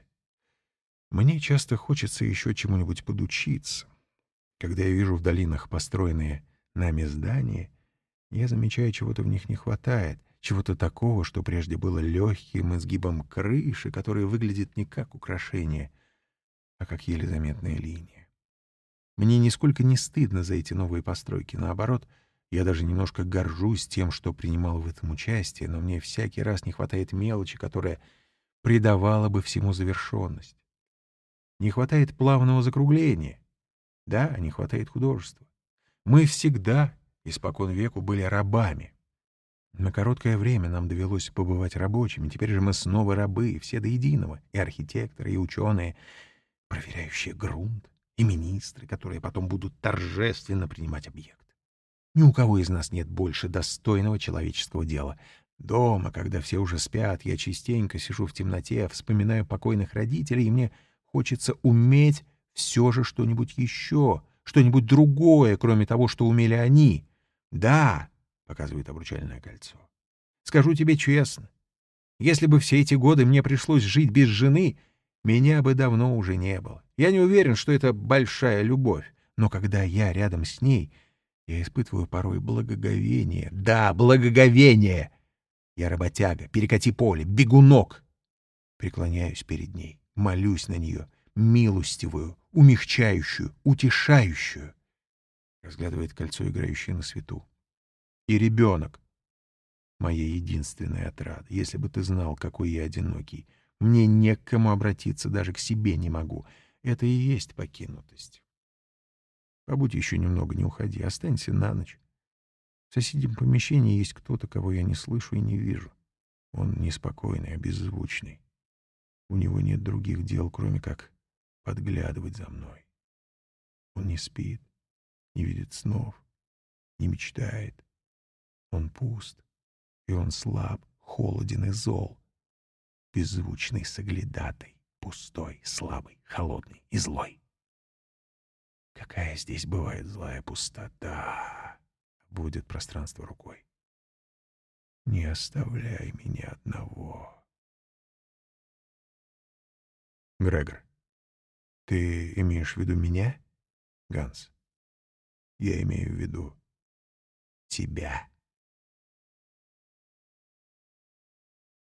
Мне часто хочется еще чему-нибудь подучиться. Когда я вижу в долинах построенные нами здания, я замечаю, чего-то в них не хватает, чего-то такого, что прежде было легким изгибом крыши, которая выглядит не как украшение, а как еле заметная линия. Мне нисколько не стыдно за эти новые постройки. Наоборот, я даже немножко горжусь тем, что принимал в этом участие, но мне всякий раз не хватает мелочи, которая придавала бы всему завершенность. Не хватает плавного закругления. Да, не хватает художества. Мы всегда, испокон веку, были рабами. На короткое время нам довелось побывать рабочими, теперь же мы снова рабы, все до единого, и архитекторы, и ученые, проверяющие грунт, и министры, которые потом будут торжественно принимать объект. Ни у кого из нас нет больше достойного человеческого дела. Дома, когда все уже спят, я частенько сижу в темноте, вспоминаю покойных родителей, и мне хочется уметь все же что-нибудь еще, что-нибудь другое, кроме того, что умели они. Да, показывает обручальное кольцо. Скажу тебе честно, если бы все эти годы мне пришлось жить без жены, меня бы давно уже не было. Я не уверен, что это большая любовь, но когда я рядом с ней, я испытываю порой благоговение. Да, благоговение! Я работяга, перекати поле, бегунок. Преклоняюсь перед ней, молюсь на нее, милостивую, умягчающую, утешающую. Разглядывает кольцо, играющее на свету. И ребенок — моя единственная отрада. Если бы ты знал, какой я одинокий. Мне не к кому обратиться, даже к себе не могу. Это и есть покинутость. Побудь еще немного, не уходи, останься на ночь. В соседнем помещении есть кто-то, кого я не слышу и не вижу. Он неспокойный, а беззвучный. У него нет других дел, кроме как подглядывать за мной. Он не спит, не видит снов, не мечтает. Он пуст, и он слаб, холоден и зол. Беззвучный соглядатай, пустой, слабый, холодный и злой. Какая здесь бывает злая пустота! Будет пространство рукой. Не оставляй меня одного. Грегор, ты имеешь в виду меня? Ганс, я имею в виду тебя.